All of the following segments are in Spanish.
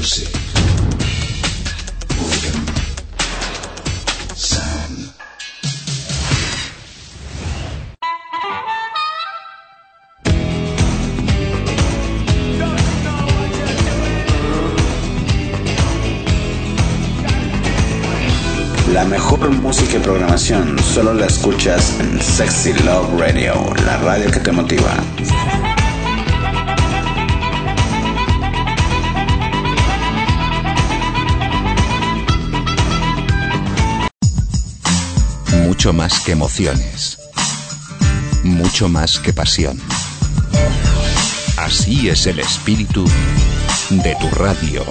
music. Organ. Sound. La mejor música y programación solo la escuchas en Sexy Love Radio, la radio que te motiva. Mucho más que emociones, mucho más que pasión. Así es el espíritu de tu radio.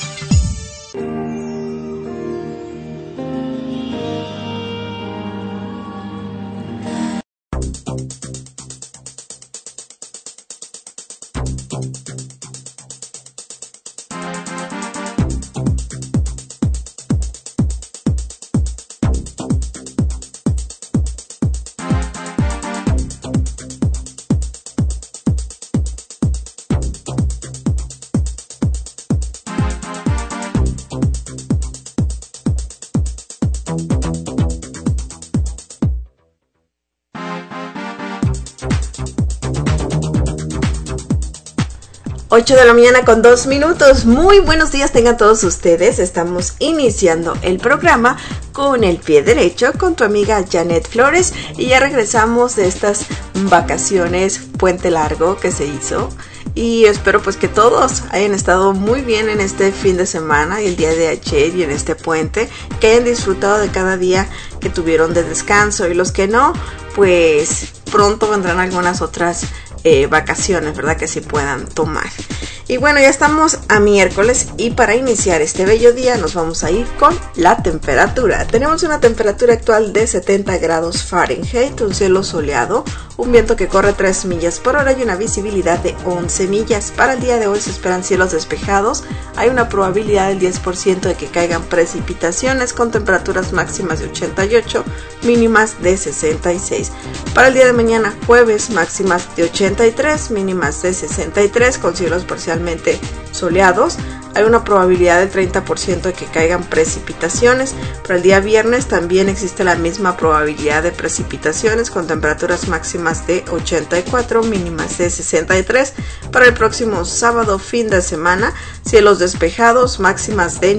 Ocho de la mañana con 2 minutos. Muy buenos días tengan todos ustedes. Estamos iniciando el programa con el pie derecho con tu amiga Janet Flores y ya regresamos de estas vacaciones, puente largo que se hizo, y espero pues que todos hayan estado muy bien en este fin de semana y el día de ayer y en este puente, que hayan disfrutado de cada día que tuvieron de descanso, y los que no, pues pronto vendrán algunas otras vacaciones, ¿verdad? Que sí puedan tomar. Y bueno, ya estamos a miércoles y para iniciar este bello día nos vamos a ir con la temperatura. Tenemos una temperatura actual de 70 grados Fahrenheit, un cielo soleado, un viento que corre 3 millas por hora y una visibilidad de 11 millas. Para el día de hoy se esperan cielos despejados, hay una probabilidad del 10% de que caigan precipitaciones con temperaturas máximas de 88, mínimas de 66. Para el día de mañana, jueves, máximas de 83, mínimas de 63 con cielos parcialmente soleados. Hay una probabilidad del 30% de que caigan precipitaciones. Para el día viernes también existe la misma probabilidad de precipitaciones con temperaturas máximas de 84, mínimas de 63. Para el próximo sábado, fin de semana, cielos despejados, máximas de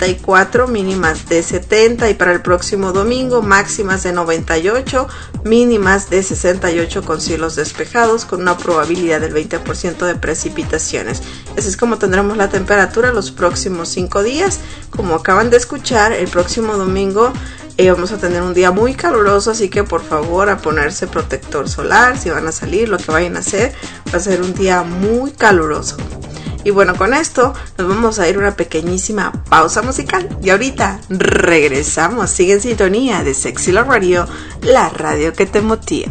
94, mínimas de 70. Y para el próximo domingo, máximas de 98, mínimas de 68 con cielos despejados con una probabilidad del 20% de precipitaciones. Así es como tendremos la temperatura los próximos 5 días. Como acaban de escuchar, el próximo domingo vamos a tener un día muy caluroso, así que por favor a ponerse protector solar si van a salir, lo que vayan a hacer, va a ser un día muy caluroso. Y bueno, con esto nos vamos a ir a una pequeñísima pausa musical y ahorita regresamos. Sigue en sintonía de Sexy Love Radio, la radio que te motiva.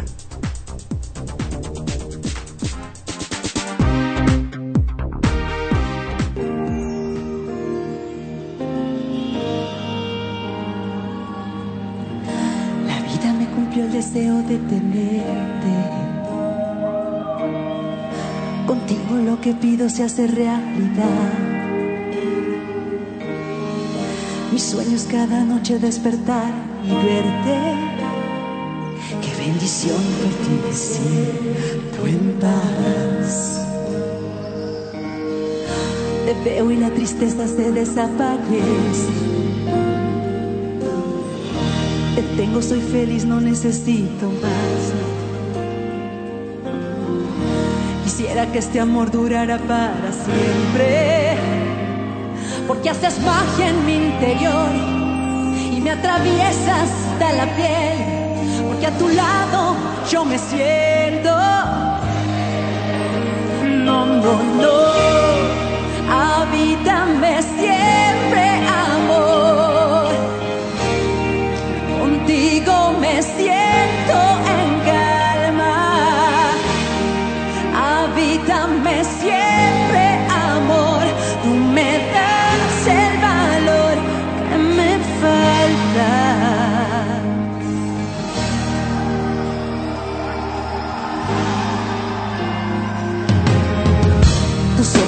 Deseo de tenerte contigo, lo que pido se hace realidad. Mis sueños cada noche despertar y verte. Qué bendición por ti me siento en paz. Te veo y la tristeza se desaparece. Te tengo, soy feliz, no necesito más. Quisiera que este amor durara para siempre, porque haces magia en mi interior y me atraviesas hasta la piel, porque a tu lado yo me siento. No, no, no, habítame siempre, amor. Contigo me siento en calma. Habítame siempre, amor. Tú me das el valor que me falta.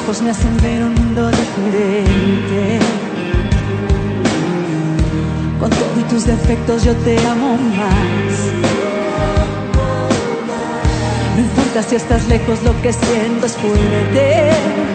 ojos me hacen ver un mundo diferente. Con todo y tus defectos yo te amo más. No importa si estás lejos, lo que siento es fuerte.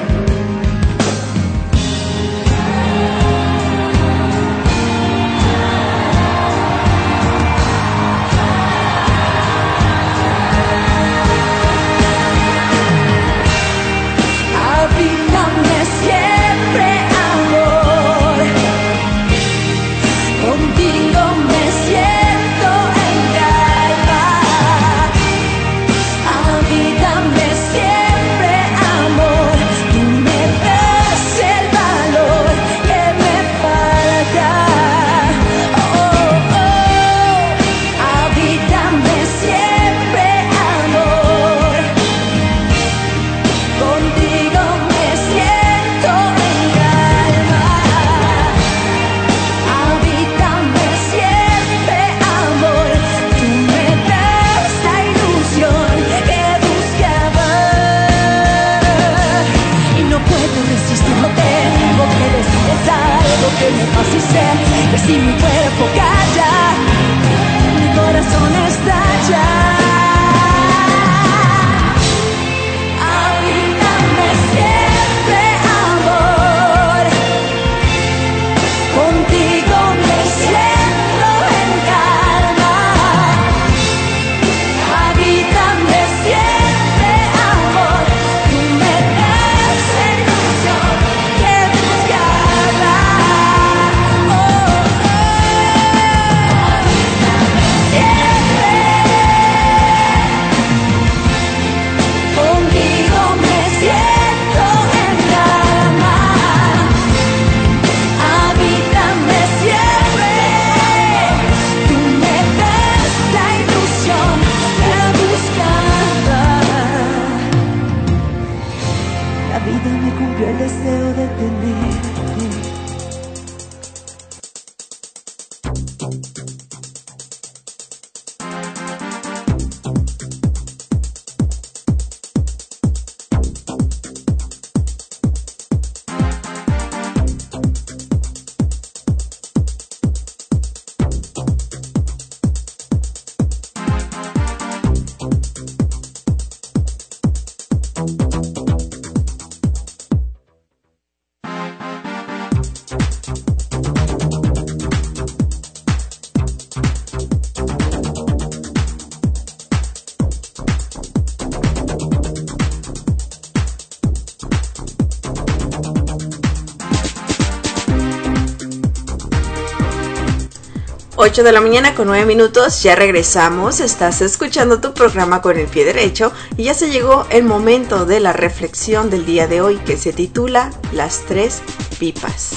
Así sé que si mi cuerpo calla, mi corazón estalla. Habítame siempre, amor. Contigo me siento en calma. Habítame siempre, amor. Tú me das la ilusión que buscaba. El deseo de tenerte. 8 de la mañana con 9 minutos, ya regresamos, estás escuchando tu programa Con el Pie Derecho y ya se llegó el momento de la reflexión del día de hoy que se titula Las tres pipas.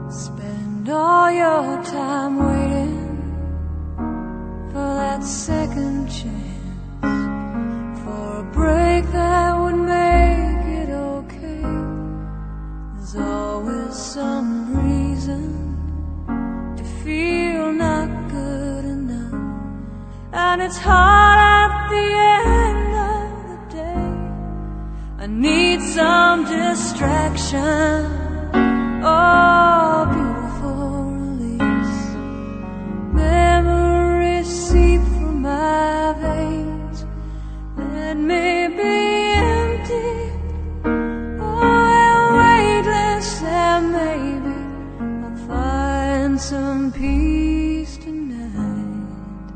Spend all your time waiting for that second chance, for a break that would make it okay. There's always some reason to feel not good enough, and it's hard at the end of the day. I need some distraction, oh, beautiful release. Memories seep from my veins, let me be empty, oh, weightless, and maybe I'll find some peace tonight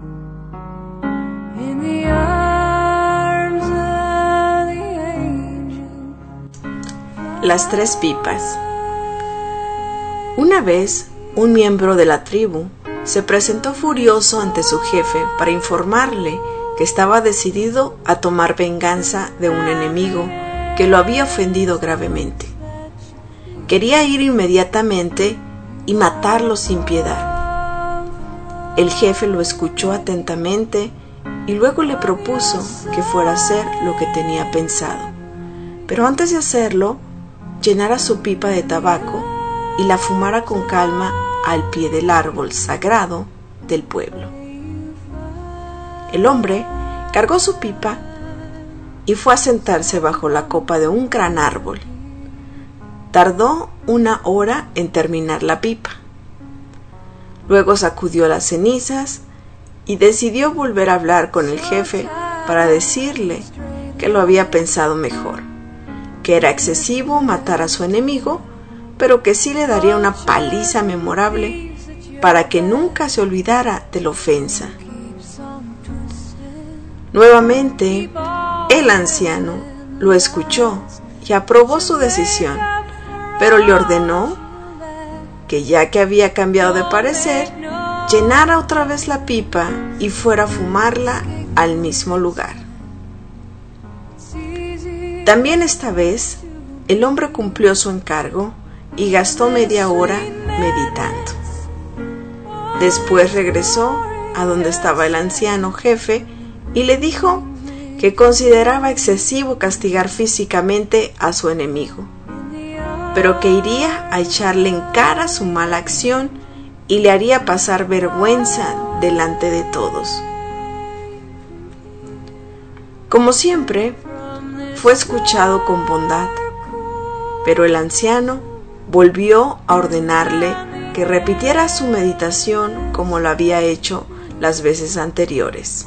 in the arms of the angel. Las tres pipas. Una vez, un miembro de la tribu se presentó furioso ante su jefe para informarle que estaba decidido a tomar venganza de un enemigo que lo había ofendido gravemente. Quería ir inmediatamente y matarlo sin piedad. El jefe lo escuchó atentamente y luego le propuso que fuera a hacer lo que tenía pensado, pero antes de hacerlo, llenara su pipa de tabaco y la fumara con calma al pie del árbol sagrado del pueblo. El hombre cargó su pipa y fue a sentarse bajo la copa de un gran árbol. Tardó 1 hora en terminar la pipa. Luego sacudió las cenizas y decidió volver a hablar con el jefe para decirle que lo había pensado mejor, que era excesivo matar a su enemigo, pero que sí le daría una paliza memorable para que nunca se olvidara de la ofensa. Nuevamente, el anciano lo escuchó y aprobó su decisión, pero le ordenó que, ya que había cambiado de parecer, llenara otra vez la pipa y fuera a fumarla al mismo lugar. También esta vez, el hombre cumplió su encargo y gastó media hora meditando. Después regresó a donde estaba el anciano jefe y le dijo que consideraba excesivo castigar físicamente a su enemigo, pero que iría a echarle en cara su mala acción y le haría pasar vergüenza delante de todos. Como siempre, fue escuchado con bondad, pero el anciano volvió a ordenarle que repitiera su meditación como lo había hecho las veces anteriores.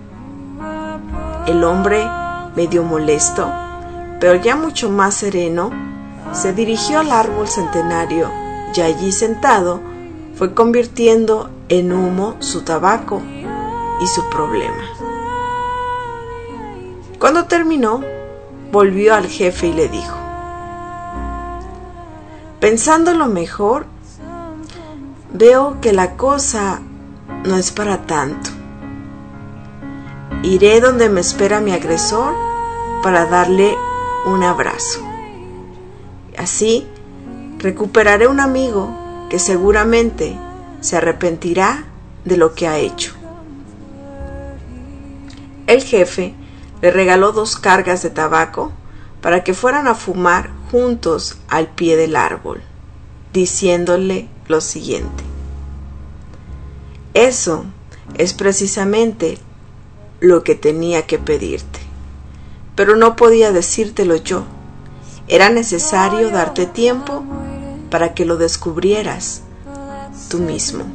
El hombre, medio molesto, pero ya mucho más sereno, se dirigió al árbol centenario y allí sentado fue convirtiendo en humo su tabaco y su problema. Cuando terminó, volvió al jefe y le dijo: pensándolo mejor, veo que la cosa no es para tanto. Iré donde me espera mi agresor para darle un abrazo. Así recuperaré un amigo que seguramente se arrepentirá de lo que ha hecho. El jefe le regaló 2 cargas de tabaco para que fueran a fumar juntos al pie del árbol, diciéndole lo siguiente: eso es precisamente lo que tenía que pedirte, pero no podía decírtelo yo. Era necesario darte tiempo para que lo descubrieras tú mismo.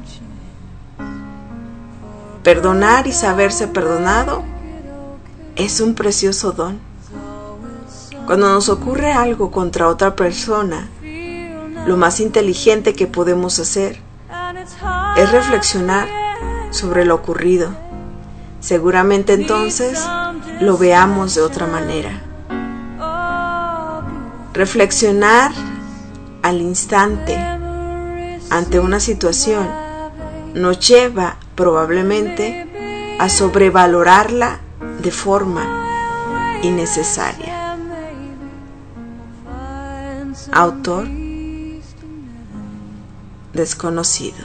Perdonar y saberse perdonado es un precioso don. Cuando nos ocurre algo contra otra persona, lo más inteligente que podemos hacer es reflexionar sobre lo ocurrido. Seguramente entonces lo veamos de otra manera. Reflexionar al instante ante una situación nos lleva probablemente a sobrevalorarla de forma innecesaria. Autor desconocido.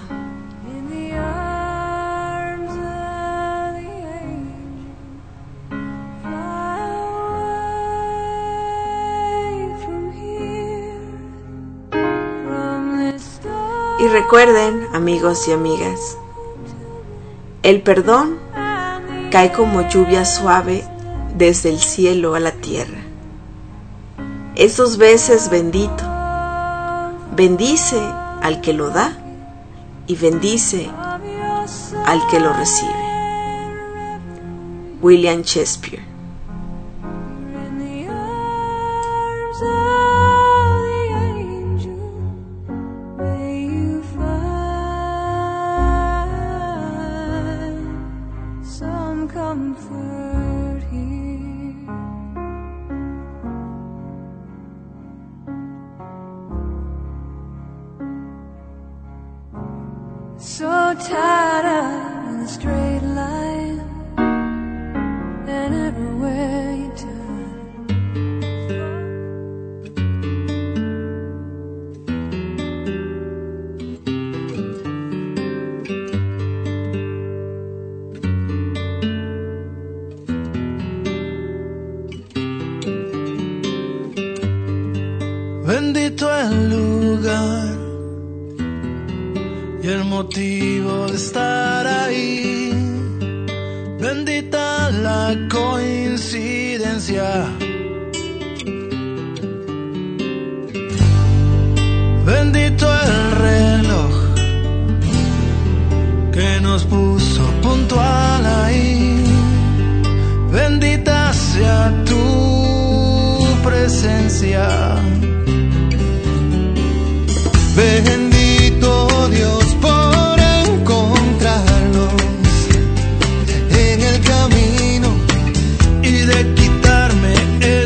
Y recuerden, amigos y amigas, el perdón cae como lluvia suave desde el cielo a la tierra. Es 2 veces bendito. Bendice al que lo da y bendice al que lo recibe. William Shakespeare. So tied up in a straight line, and everywhere you turn, bendito el lugar y el motivo de estar ahí, bendita la coincidencia, bendito el reloj que nos puso puntual ahí, bendita sea tu presencia, bendito Dios por encontrarlos en el camino y de quitarme el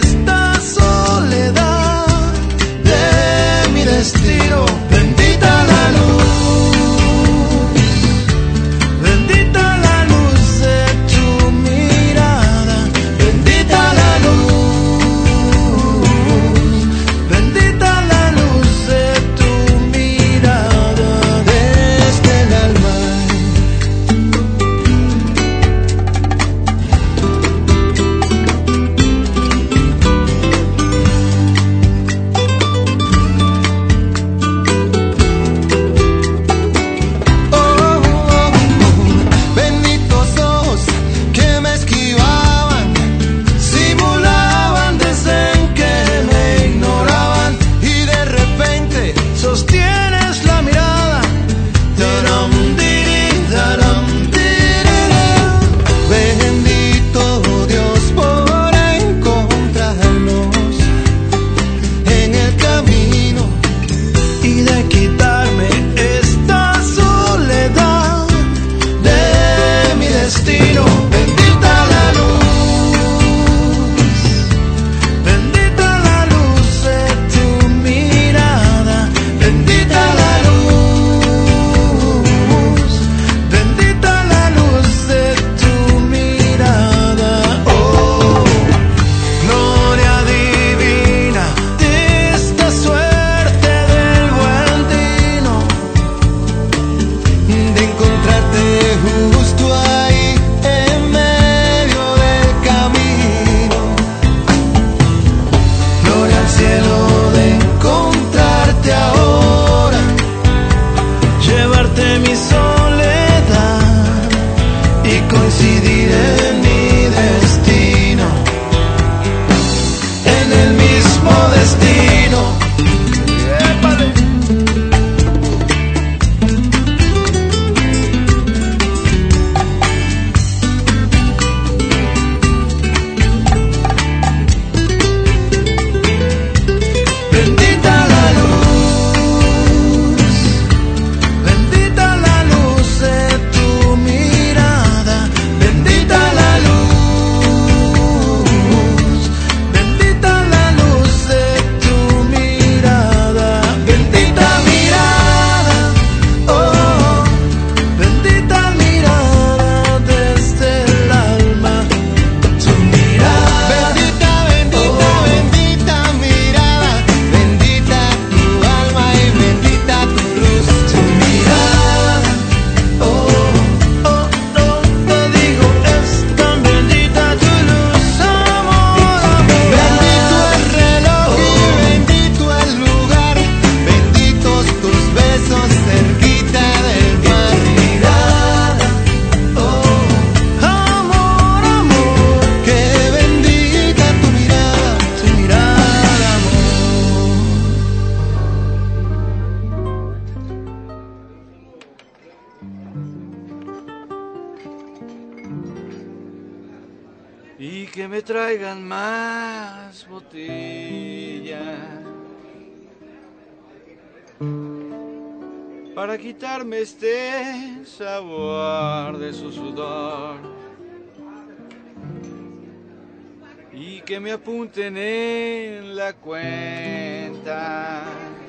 que me traigan más botellas para quitarme este sabor de su sudor y que me apunten en la cuenta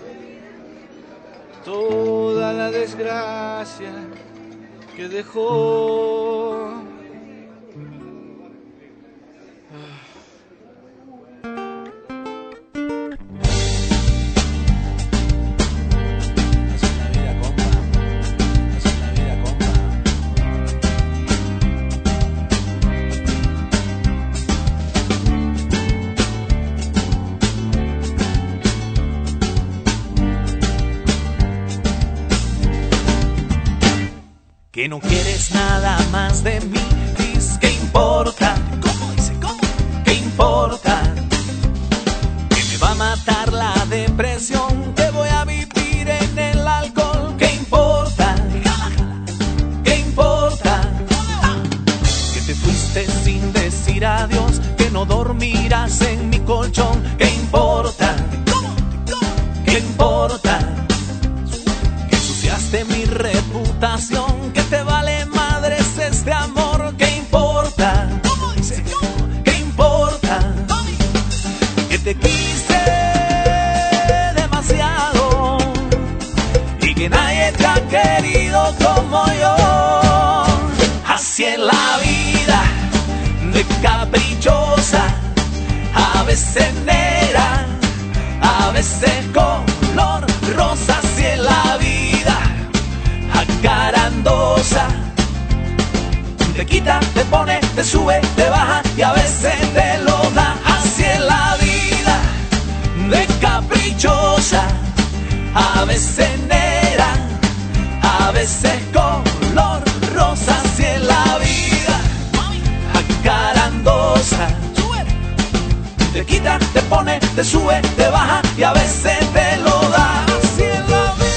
toda la desgracia que dejó. Que no quieres nada más de mí, dices que importa. ¿Cómo dice? ¿Cómo? ¿Qué importa? Que me va a matar la depresión, que voy a vivir en el alcohol. ¿Qué importa? ¿Qué importa? Que te fuiste sin decir adiós, que no dormirás en mi colchón. ¿Qué importa? ¿Qué importa? Que ensuciaste mi reputación, que te vale madres este amor. ¿Qué importa? ¿Qué importa? Que te quise demasiado y que nadie te ha querido como yo. Así es la vida, de caprichosa, a veces negra, a veces color rosa. Así es la vida, acarandosa, te quita, te pone, te sube, te baja y a veces te lo da. Así es la vida, de caprichosa, a veces negra, a veces color rosa. Así es la vida, acarandosa, te quita, te pone, te sube, te baja y a veces te lo da. Así es la vida.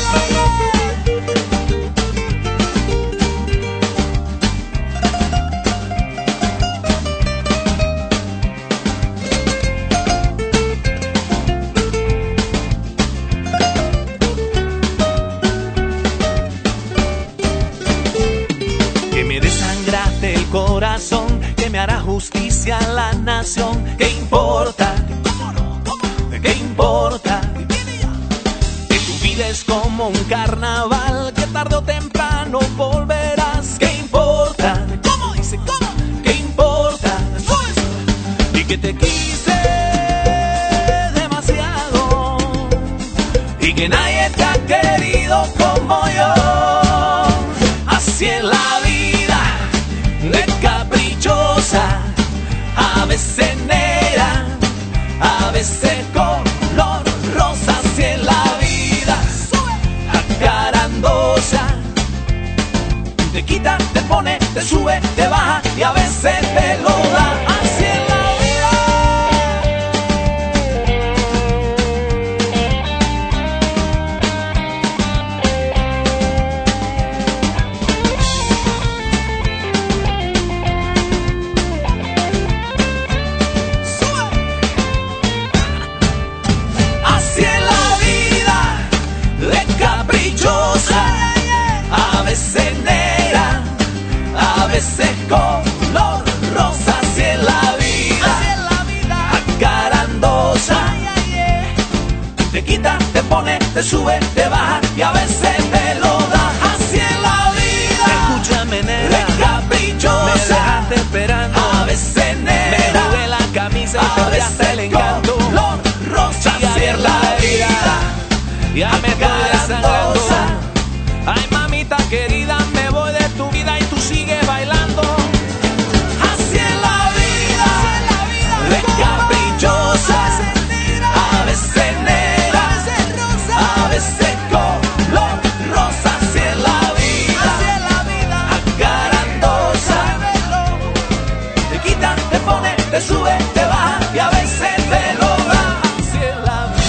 Corazón, que me hará justicia a la nación. ¿Qué importa? ¿Qué importa? Que tu vida es como un carnaval, que tarde o temprano volverás. ¿Qué importa? ¿Cómo dice? ¿Cómo? ¿Qué importa? Y que te quise demasiado y que nadie te ha querido como yo. Así es la vida, de caprichosa, a veces negra, a veces color rosa. Así es la vida, acarandosa, te quita, te pone, te sube, te baja y a veces te lo da. Así es la a veces negra, a veces color rosa. Así es la vida, acarandosa, te quita, te pone, te sube, te baja y a veces te lo da. Así es la vida, escúchame nena, de caprichosa, me dejaste esperando, a veces negra, me jugué la camisa y perdiste el encanto. Color rosa. Así es la vida, ya me estoy desangrando. Ay mamita querida, me voy de tu vida y tú sigues bailando. Así es la vida, de caprichosa, a veces negra, a veces color rosa. Así es la vida, acarandosa, te quita, te pone, te sube, te baja y a veces te lo da. Así es la vida.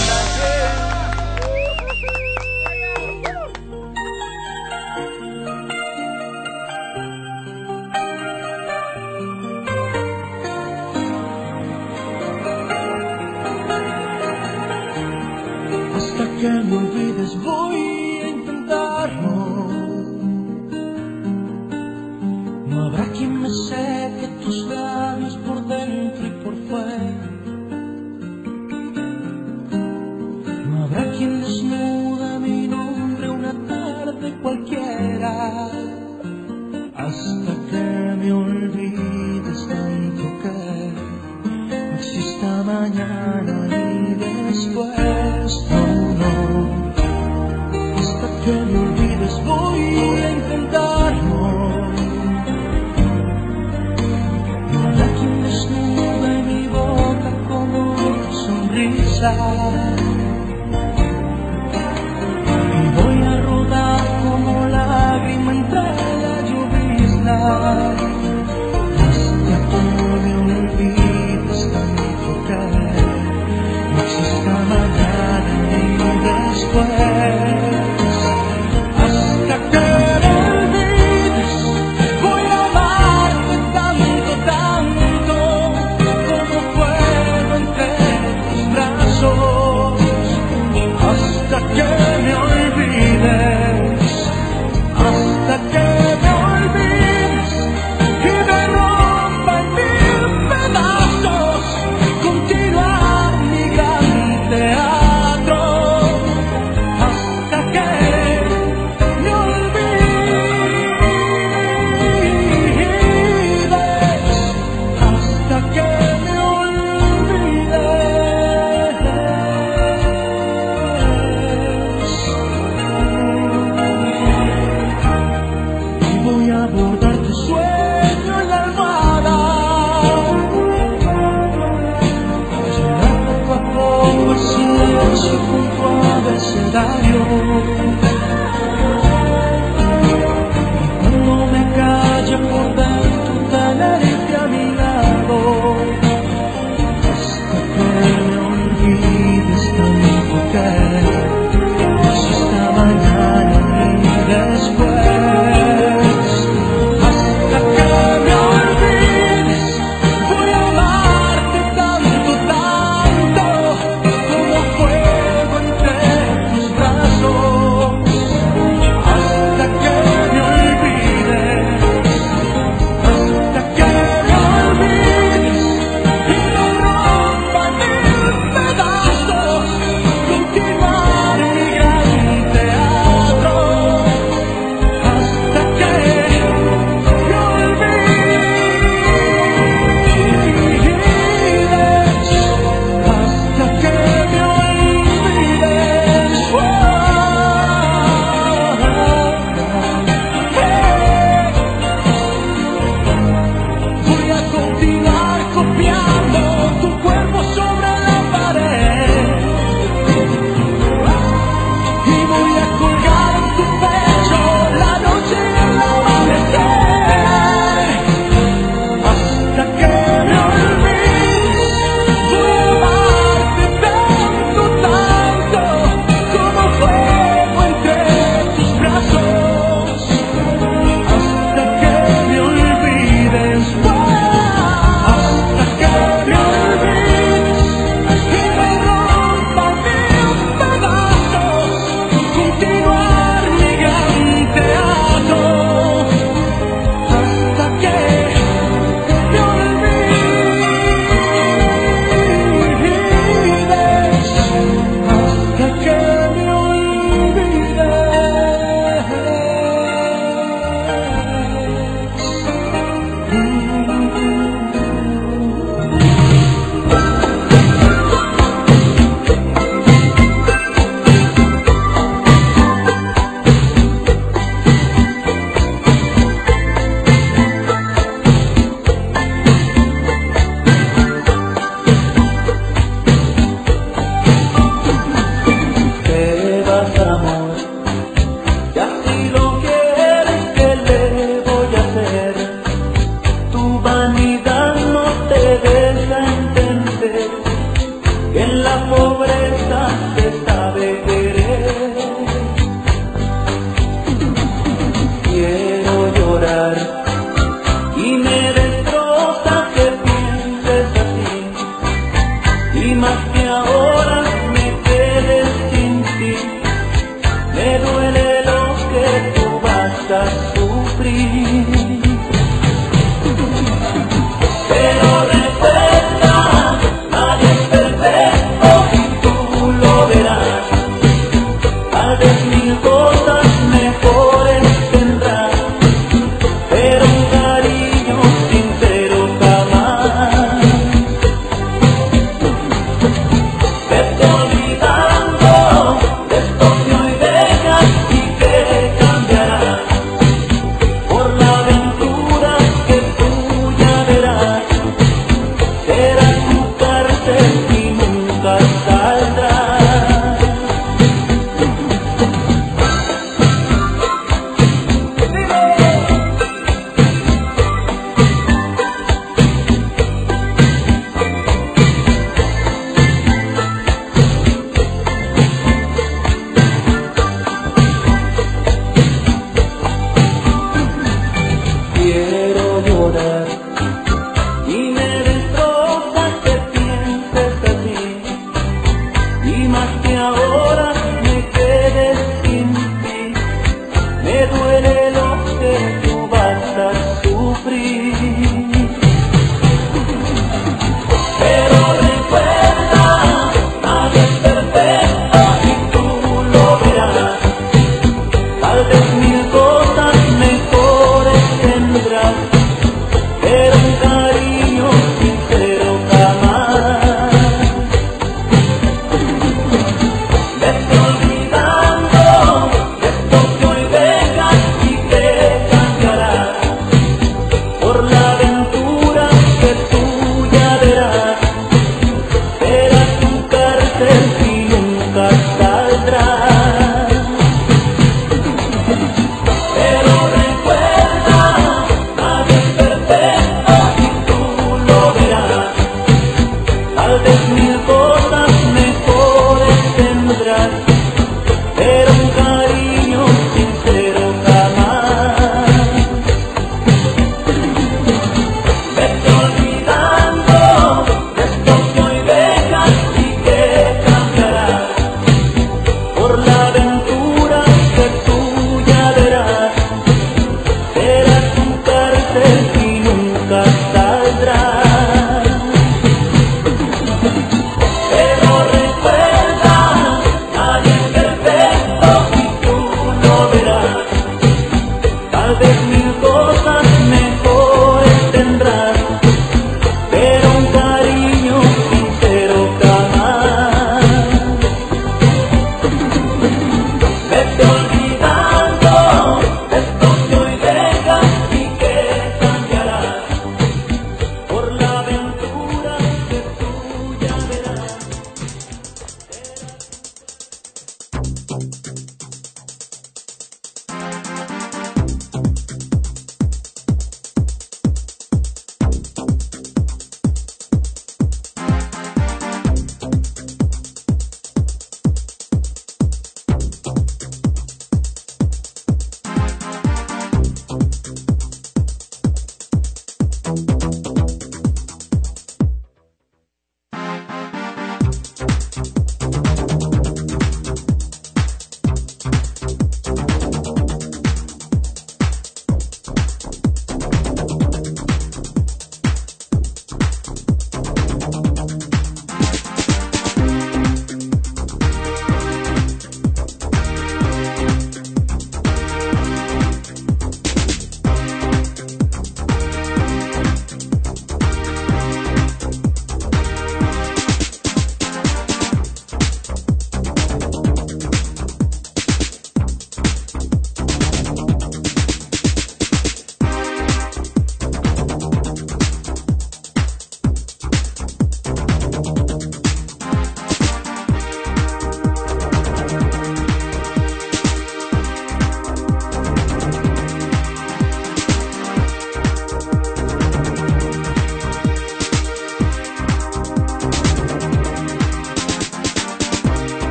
cualquiera, hasta que me olvides tanto que no exista mañana y después, no, hasta que me olvides voy a intentarlo. No habrá quien desnude mi boca con una sonrisa. Voy a rodar como lágrima entre la llovizna, hasta que me olvides tanto que no exista mañana ni después. Hasta que me olvides voy a amarte tanto, tanto como fuego entre tus brazos. Hasta que me olvides, hasta que me olvides y me rompa en mil pedazos, continuar mi gran teatro. Hasta que me olvides, hasta que me voy a bordar tu sueño en la almohada, llenar poco a poco el silencio con tu abecedario. Y cuando me calle por dentro tenerte a mi lado, hasta que me olvides tanto que no exista mañana ni después. Tanto como fuego entre tus brazos.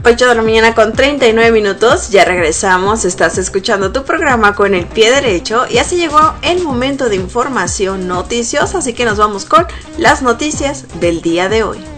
8 de la mañana con 39 minutos, ya regresamos, estás escuchando tu programa con el pie derecho y así llegó el momento de información noticiosa, así que nos vamos con las noticias del día de hoy.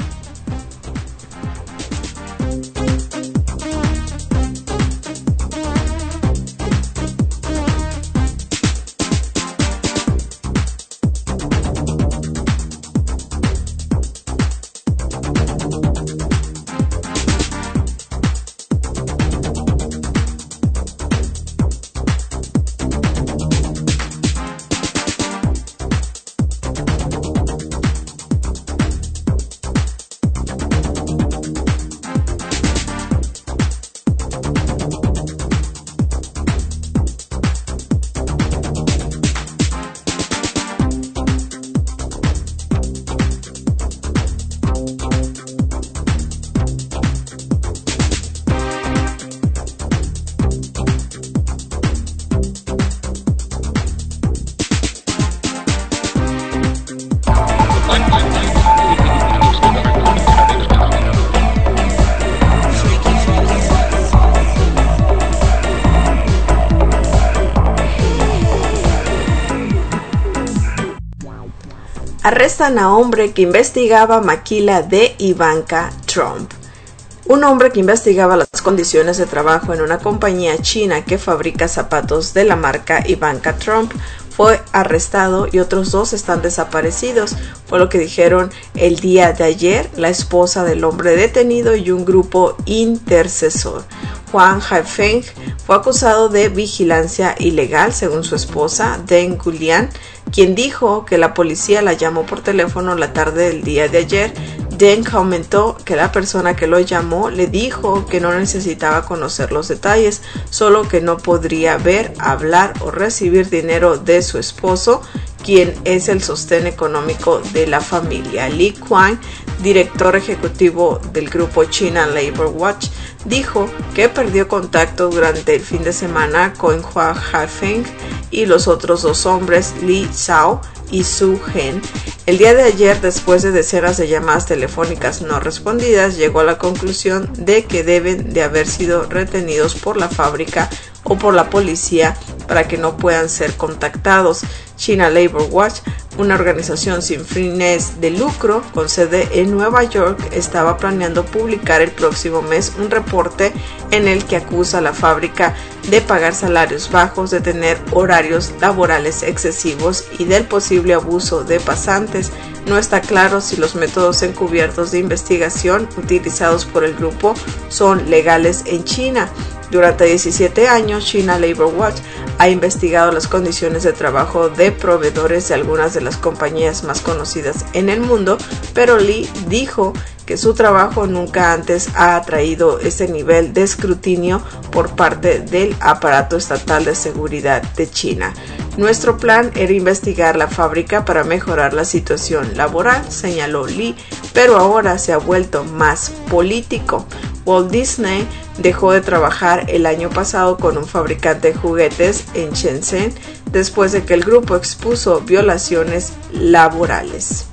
Arrestan a hombre que investigaba maquila de Ivanka Trump. Un hombre que investigaba las condiciones de trabajo en una compañía china que fabrica zapatos de la marca Ivanka Trump fue arrestado y otros 2 están desaparecidos, fue lo que dijeron el día de ayer la esposa del hombre detenido y un grupo intercesor. Huang Haifeng fue acusado de vigilancia ilegal, según su esposa, Deng Gulian, quien dijo que la policía la llamó por teléfono la tarde del día de ayer. Deng comentó que la persona que lo llamó le dijo que no necesitaba conocer los detalles, solo que no podría ver, hablar o recibir dinero de su esposo, quien es el sostén económico de la familia. Li Kuan, director ejecutivo del grupo China Labor Watch, dijo que perdió contacto durante el fin de semana con Huang Haifeng y los otros 2 hombres, Li Zhao y Su Hen. El día de ayer, después de decenas de llamadas telefónicas no respondidas, llegó a la conclusión de que deben de haber sido retenidos por la fábrica o por la policía para que no puedan ser contactados. China Labor Watch, una organización sin fines de lucro con sede en Nueva York, estaba planeando publicar el próximo mes un reporte en el que acusa a la fábrica de pagar salarios bajos, de tener horarios laborales excesivos y del posible abuso de pasantes. No está claro si los métodos encubiertos de investigación utilizados por el grupo son legales en China. Durante 17 años, China Labor Watch ha investigado las condiciones de trabajo de proveedores de algunas de las compañías más conocidas en el mundo, pero Li dijo que su trabajo nunca antes ha atraído ese nivel de escrutinio por parte del aparato estatal de seguridad de China. Nuestro plan era investigar la fábrica para mejorar la situación laboral, señaló Li, pero ahora se ha vuelto más político. Walt Disney dejó de trabajar el año pasado con un fabricante de juguetes en Shenzhen después de que el grupo expuso violaciones laborales.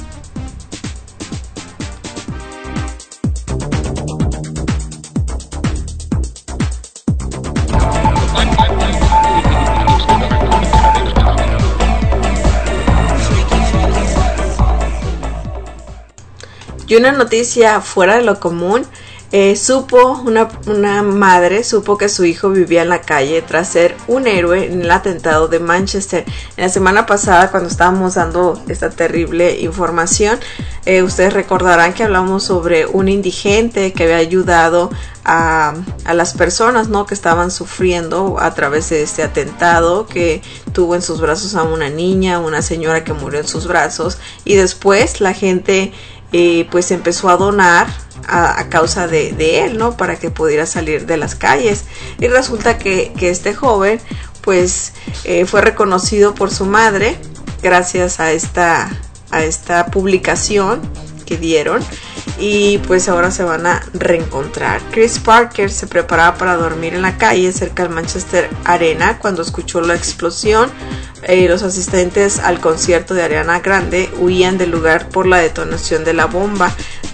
Y una noticia fuera de lo común, una madre supo que su hijo vivía en la calle tras ser un héroe en el atentado de Manchester. En la semana pasada, cuando estábamos dando esta terrible información, ustedes recordarán que hablamos sobre un indigente que había ayudado a las personas, ¿no?, que estaban sufriendo a través de este atentado, que tuvo en sus brazos a una niña, una señora que murió en sus brazos, y después la gente pues empezó a donar a causa de él, ¿no?, para que pudiera salir de las calles. Y resulta que este joven pues fue reconocido por su madre gracias a esta publicación que dieron, y pues ahora se van a reencontrar. Chris Parker se preparaba para dormir en la calle cerca del Manchester Arena cuando escuchó la explosión. Los asistentes al concierto de Ariana Grande huían del lugar por la detonación de la bomba.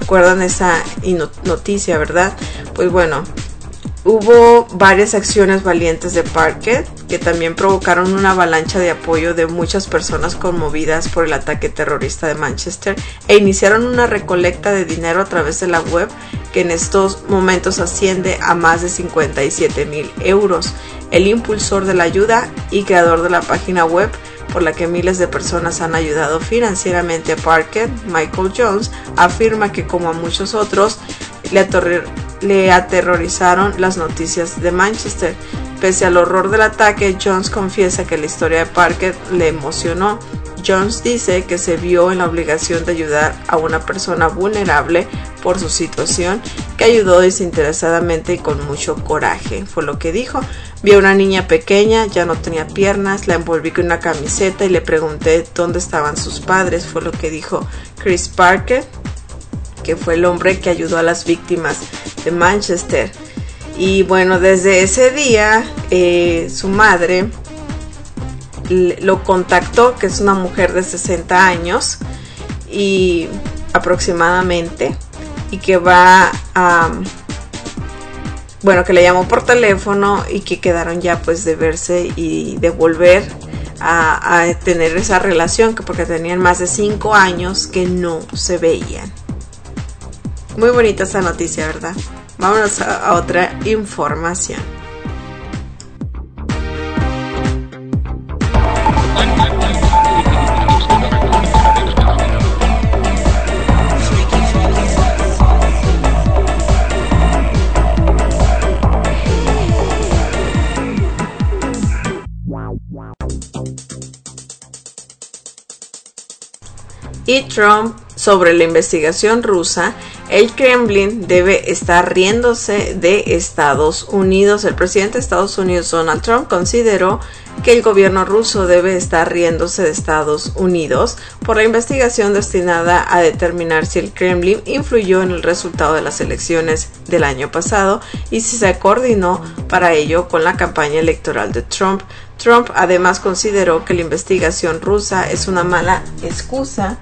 recuerdan esa noticia, ¿verdad? Pues bueno, hubo varias acciones valientes de Parkett que también provocaron una avalancha de apoyo de muchas personas conmovidas por el ataque terrorista de Manchester e iniciaron una recolecta de dinero a través de la web que en estos momentos asciende a más de 57,000 euros. El impulsor de la ayuda y creador de la página web por la que miles de personas han ayudado financieramente a Parkett, Michael Jones, afirma que como a muchos otros le aterrorizaron las noticias de Manchester. Pese al horror del ataque, Jones confiesa que la historia de Parkett le emocionó. Jones dice que se vio en la obligación de ayudar a una persona vulnerable por su situación, que ayudó desinteresadamente y con mucho coraje. Fue lo que dijo. Vi a una niña pequeña, ya no tenía piernas, la envolví con una camiseta y le pregunté dónde estaban sus padres. Fue lo que dijo Chris Parkett, que fue el hombre que ayudó a las víctimas de Manchester. Y bueno, desde ese día su madre lo contactó, que es una mujer de 60 años y aproximadamente, y que va a que le llamó por teléfono y que quedaron ya pues de verse y de volver a tener esa relación, que porque tenían más de 5 años que no se veían. Muy bonita esa noticia, ¿verdad? Vámonos a otra información. Y Trump sobre la investigación rusa. El Kremlin debe estar riéndose de Estados Unidos. El presidente de Estados Unidos, Donald Trump, consideró que el gobierno ruso debe estar riéndose de Estados Unidos por la investigación destinada a determinar si el Kremlin influyó en el resultado de las elecciones del año pasado y si se coordinó para ello con la campaña electoral de Trump. Trump además consideró que la investigación rusa es una mala excusa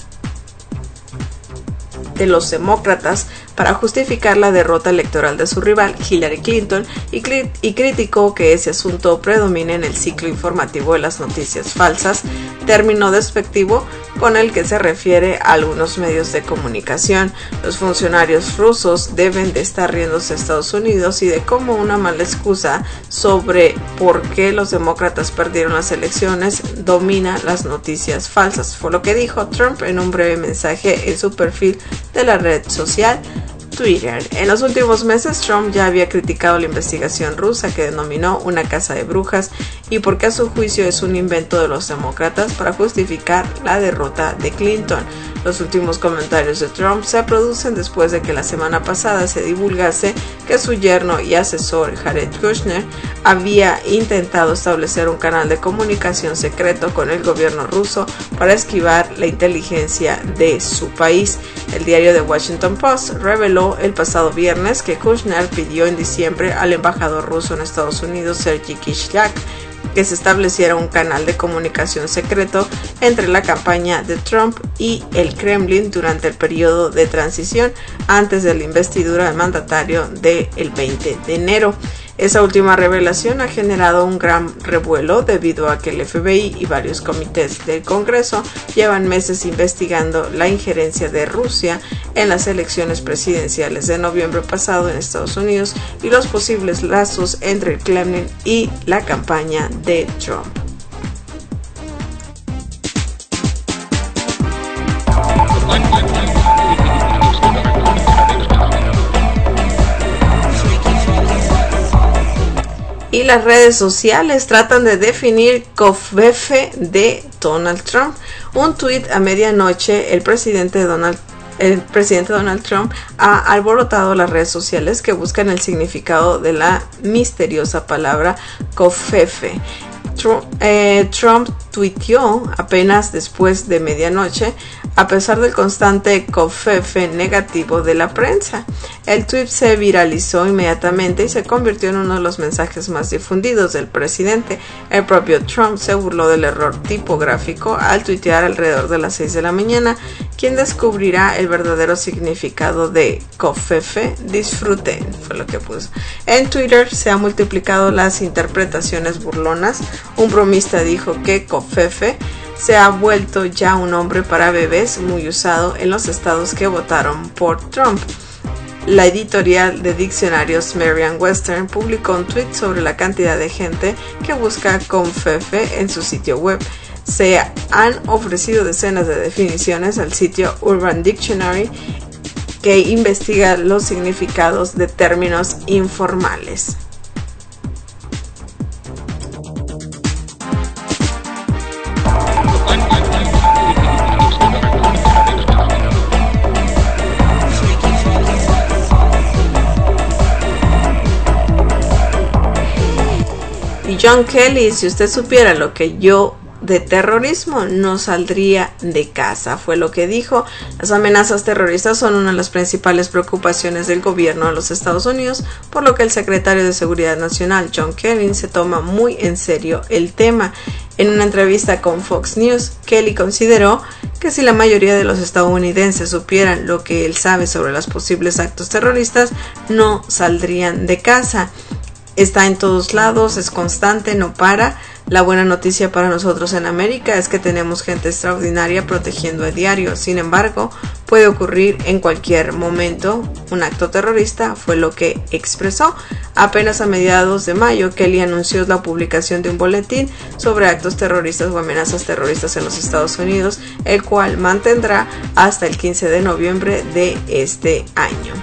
de los demócratas para justificar la derrota electoral de su rival Hillary Clinton y criticó que ese asunto predomine en el ciclo informativo de las noticias falsas, término despectivo con el que se refiere a algunos medios de comunicación. Los funcionarios rusos deben de estar riéndose de Estados Unidos y de cómo una mala excusa sobre por qué los demócratas perdieron las elecciones domina las noticias falsas. Fue lo que dijo Trump en un breve mensaje en su perfil de la red social Twitter. En los últimos meses, Trump ya había criticado la investigación rusa, que denominó una caza de brujas, y porque a su juicio es un invento de los demócratas para justificar la derrota de Clinton. Los últimos comentarios de Trump se producen después de que la semana pasada se divulgase que su yerno y asesor Jared Kushner había intentado establecer un canal de comunicación secreto con el gobierno ruso para esquivar la inteligencia de su país. El diario The Washington Post reveló el pasado viernes que Kushner pidió en diciembre al embajador ruso en Estados Unidos, Sergei Kislyak, que se estableciera un canal de comunicación secreto entre la campaña de Trump y el Kremlin durante el periodo de transición antes de la investidura del mandatario del 20 de enero. Esa última revelación ha generado un gran revuelo debido a que el FBI y varios comités del Congreso llevan meses investigando la injerencia de Rusia en las elecciones presidenciales de noviembre pasado en Estados Unidos y los posibles lazos entre el Kremlin y la campaña de Trump. Y las redes sociales tratan de definir covfefe de Donald Trump. Un tuit a medianoche, el presidente Donald Trump ha alborotado las redes sociales que buscan el significado de la misteriosa palabra covfefe. Trump tuiteó apenas después de medianoche a pesar del constante covfefe negativo de la prensa. El tweet se viralizó inmediatamente y se convirtió en uno de los mensajes más difundidos del presidente. El propio Trump se burló del error tipográfico al tuitear alrededor de las 6 de la mañana. ¿Quién descubrirá el verdadero significado de covfefe? Disfruten, fue lo que puso. En Twitter se han multiplicado las interpretaciones burlonas. Un bromista dijo que covfefe se ha vuelto ya un nombre para bebés muy usado en los estados que votaron por Trump. La editorial de diccionarios Merriam-Webster publicó un tweet sobre la cantidad de gente que busca covfefe en su sitio web. Se han ofrecido decenas de definiciones al sitio Urban Dictionary, que investiga los significados de términos informales. Y John Kelly, si usted supiera lo que yo de terrorismo, no saldría de casa, fue lo que dijo. Las amenazas terroristas son una de las principales preocupaciones del gobierno de los Estados Unidos, por lo que el secretario de Seguridad Nacional, John Kelly, se toma muy en serio el tema. En una entrevista con Fox News, Kelly consideró que si la mayoría de los estadounidenses supieran lo que él sabe sobre los posibles actos terroristas, no saldrían de casa. Está en todos lados, es constante, no para. La buena noticia para nosotros en América es que tenemos gente extraordinaria protegiendo a diario. Sin embargo, puede ocurrir en cualquier momento un acto terrorista, fue lo que expresó. Apenas a mediados de mayo, Kelly anunció la publicación de un boletín sobre actos terroristas o amenazas terroristas en los Estados Unidos, el cual mantendrá hasta el 15 de noviembre de este año.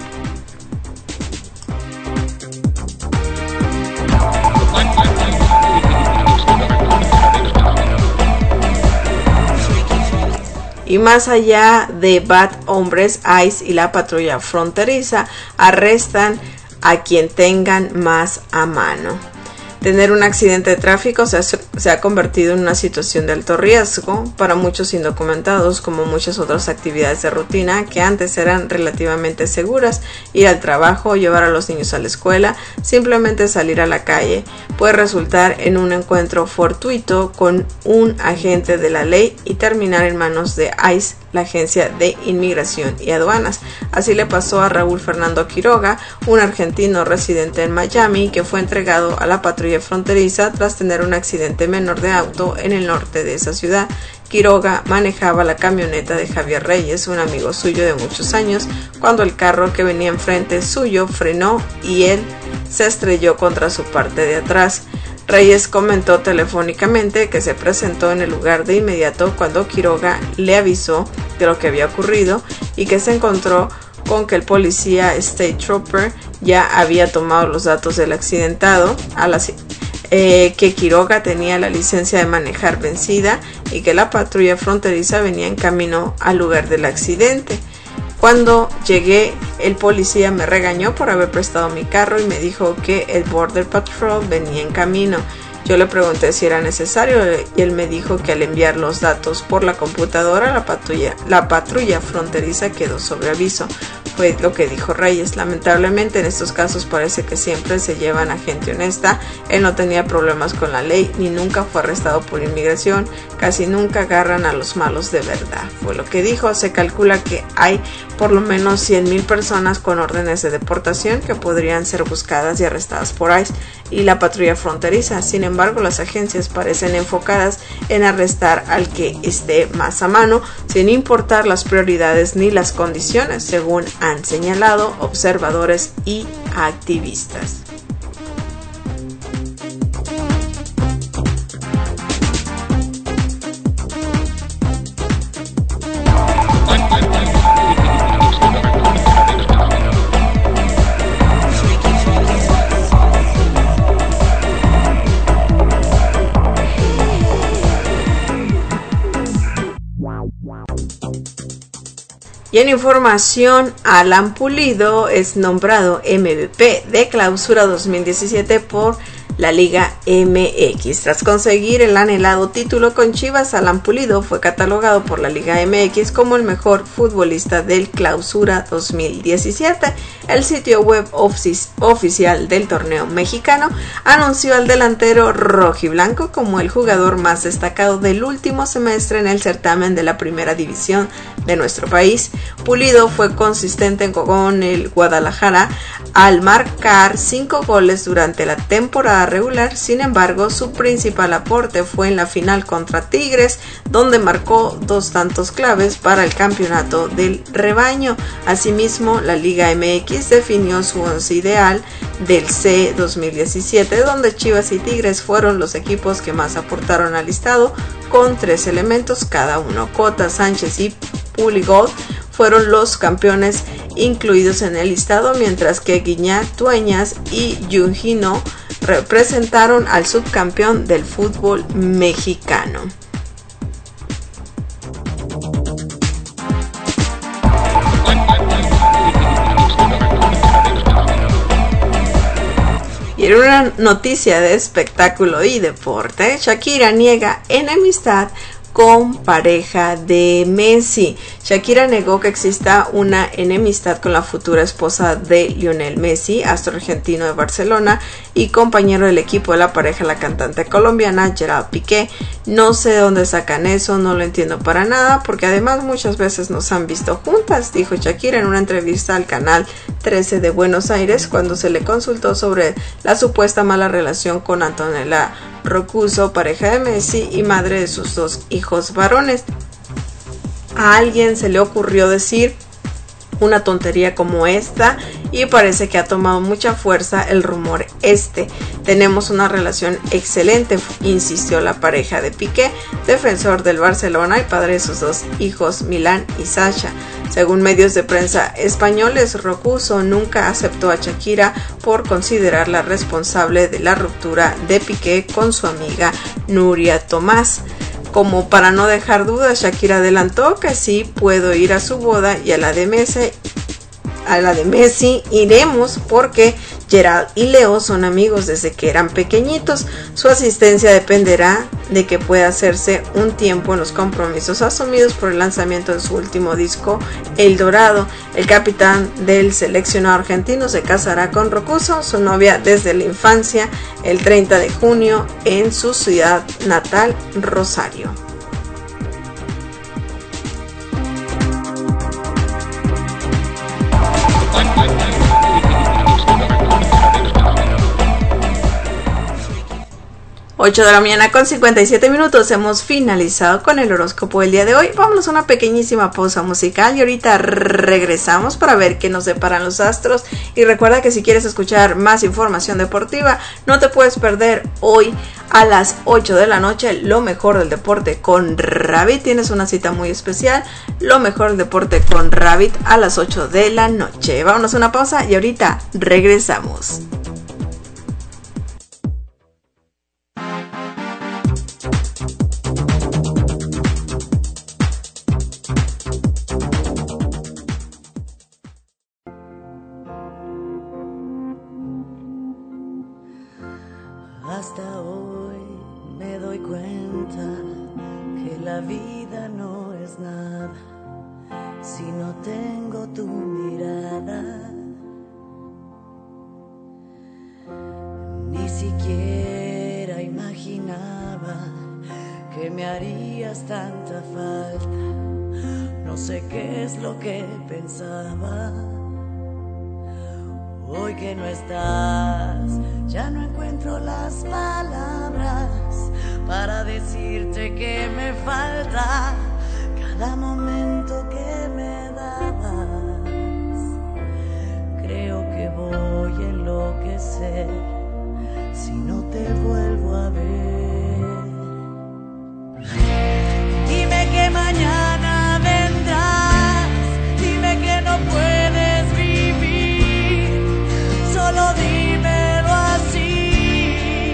Y más allá de bad hombres, ICE y la patrulla fronteriza arrestan a quien tengan más a mano. Tener un accidente de tráfico se ha convertido en una situación de alto riesgo para muchos indocumentados, como muchas otras actividades de rutina que antes eran relativamente seguras. Ir al trabajo, llevar a los niños a la escuela, simplemente salir a la calle puede resultar en un encuentro fortuito con un agente de la ley y terminar en manos de ICE, la Agencia de Inmigración y Aduanas. Así le pasó a Raúl Fernando Quiroga, un argentino residente en Miami que fue entregado a la patrulla fronteriza tras tener un accidente menor de auto en el norte de esa ciudad. Quiroga manejaba la camioneta de Javier Reyes, un amigo suyo de muchos años, cuando el carro que venía enfrente suyo frenó y él se estrelló contra su parte de atrás. Reyes comentó telefónicamente que se presentó en el lugar de inmediato cuando Quiroga le avisó de lo que había ocurrido y que se encontró con que el policía State Trooper ya había tomado los datos del accidentado, que Quiroga tenía la licencia de manejar vencida y que la patrulla fronteriza venía en camino al lugar del accidente. Cuando llegué, el policía me regañó por haber prestado mi carro y me dijo que el Border Patrol venía en camino. Yo le pregunté si era necesario y él me dijo que al enviar los datos por la computadora, la patrulla fronteriza quedó sobre aviso. Fue lo que dijo Reyes. Lamentablemente en estos casos parece que siempre se llevan a gente honesta. Él no tenía problemas con la ley ni nunca fue arrestado por inmigración. Casi nunca agarran a los malos de verdad. Fue lo que dijo. Se calcula que hay por lo menos 100,000 personas con órdenes de deportación que podrían ser buscadas y arrestadas por ICE y la patrulla fronteriza. Sin embargo, las agencias parecen enfocadas en arrestar al que esté más a mano, sin importar las prioridades ni las condiciones, según han señalado observadores y activistas. Y en información, Alan Pulido es nombrado MVP de Clausura 2017 por la Liga MX. Tras conseguir el anhelado título con Chivas, Alan Pulido fue catalogado por la Liga MX como el mejor futbolista del Clausura 2017. El sitio web oficial del torneo mexicano anunció al delantero rojiblanco como el jugador más destacado del último semestre en el certamen de la primera división de nuestro país. Pulido fue consistente con el Guadalajara al marcar 5 goles durante la temporada regular. Sin embargo, su principal aporte fue en la final contra Tigres, donde marcó 2 tantos claves para el campeonato del rebaño. Asimismo, la Liga MX definió su once ideal del C 2017, donde Chivas y Tigres fueron los equipos que más aportaron al listado, con 3 elementos cada uno. Cota, Sánchez y Puligot fueron los campeones incluidos en el listado, mientras que Guiñac, Dueñas y Yungino representaron al subcampeón del fútbol mexicano. Y en una noticia de espectáculo y deporte, Shakira niega enemistad con pareja de Messi. Shakira negó que exista una enemistad con la futura esposa de Lionel Messi, astro argentino de Barcelona y compañero del equipo de la pareja, la cantante colombiana Gerald Piqué. No sé de dónde sacan eso, no lo entiendo para nada, porque además muchas veces nos han visto juntas, dijo Shakira en una entrevista al canal 13 de Buenos Aires cuando se le consultó sobre la supuesta mala relación con Antonella Roccuzzo, pareja de Messi y madre de sus 2 hijos varones. A alguien se le ocurrió decir una tontería como esta y parece que ha tomado mucha fuerza el rumor este. Tenemos una relación excelente, insistió la pareja de Piqué, defensor del Barcelona y padre de sus 2 hijos, Milán y Sasha. Según medios de prensa españoles, Roccuzzo nunca aceptó a Shakira por considerarla responsable de la ruptura de Piqué con su amiga Nuria Tomás. Como para no dejar dudas, Shakira adelantó que sí puedo ir a su boda y a la de Messi iremos porque Gerald y Leo son amigos desde que eran pequeñitos. Su asistencia dependerá de que pueda hacerse un tiempo en los compromisos asumidos por el lanzamiento de su último disco, El Dorado. El capitán del seleccionado argentino se casará con Roccuzzo, su novia desde la infancia, el 30 de junio en su ciudad natal, Rosario. Ocho de la mañana con 57 minutos, hemos finalizado con el horóscopo del día de hoy. Vámonos a una pequeñísima pausa musical y ahorita regresamos para ver qué nos deparan los astros. Y recuerda que si quieres escuchar más información deportiva, no te puedes perder hoy a las 8 de la noche lo mejor del deporte con Rabbit. Tienes una cita muy especial, lo mejor del deporte con Rabbit a las 8 de la noche. Vámonos a una pausa y ahorita regresamos. Hasta hoy me doy cuenta que la vida no es nada si no tengo tu mirada. Ni siquiera imaginaba que me harías tanta falta. No sé qué es lo que pensaba. Hoy que no estás, ya no encuentro las palabras para decirte que me falta cada momento que me dabas. Creo que voy a enloquecer si no te vuelvo a ver. Dime que mañana vendrás, dime que no puedes vivir, solo dímelo así.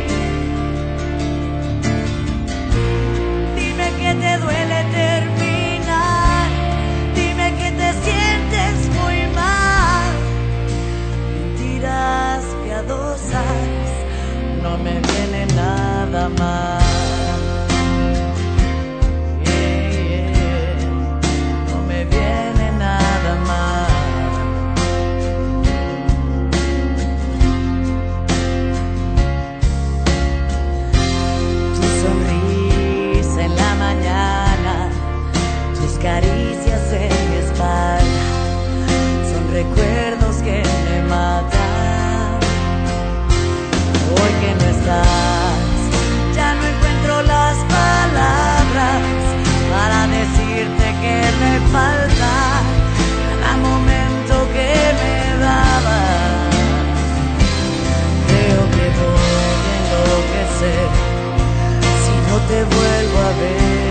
Dime que te duele terminar, dime que te sientes muy mal. Mentiras piadosas no me caricias en mi espalda son recuerdos que me matan. Hoy que no estás, ya no encuentro las palabras para decirte que me falta cada momento que me daba. Creo que voy a enloquecer si no te vuelvo a ver.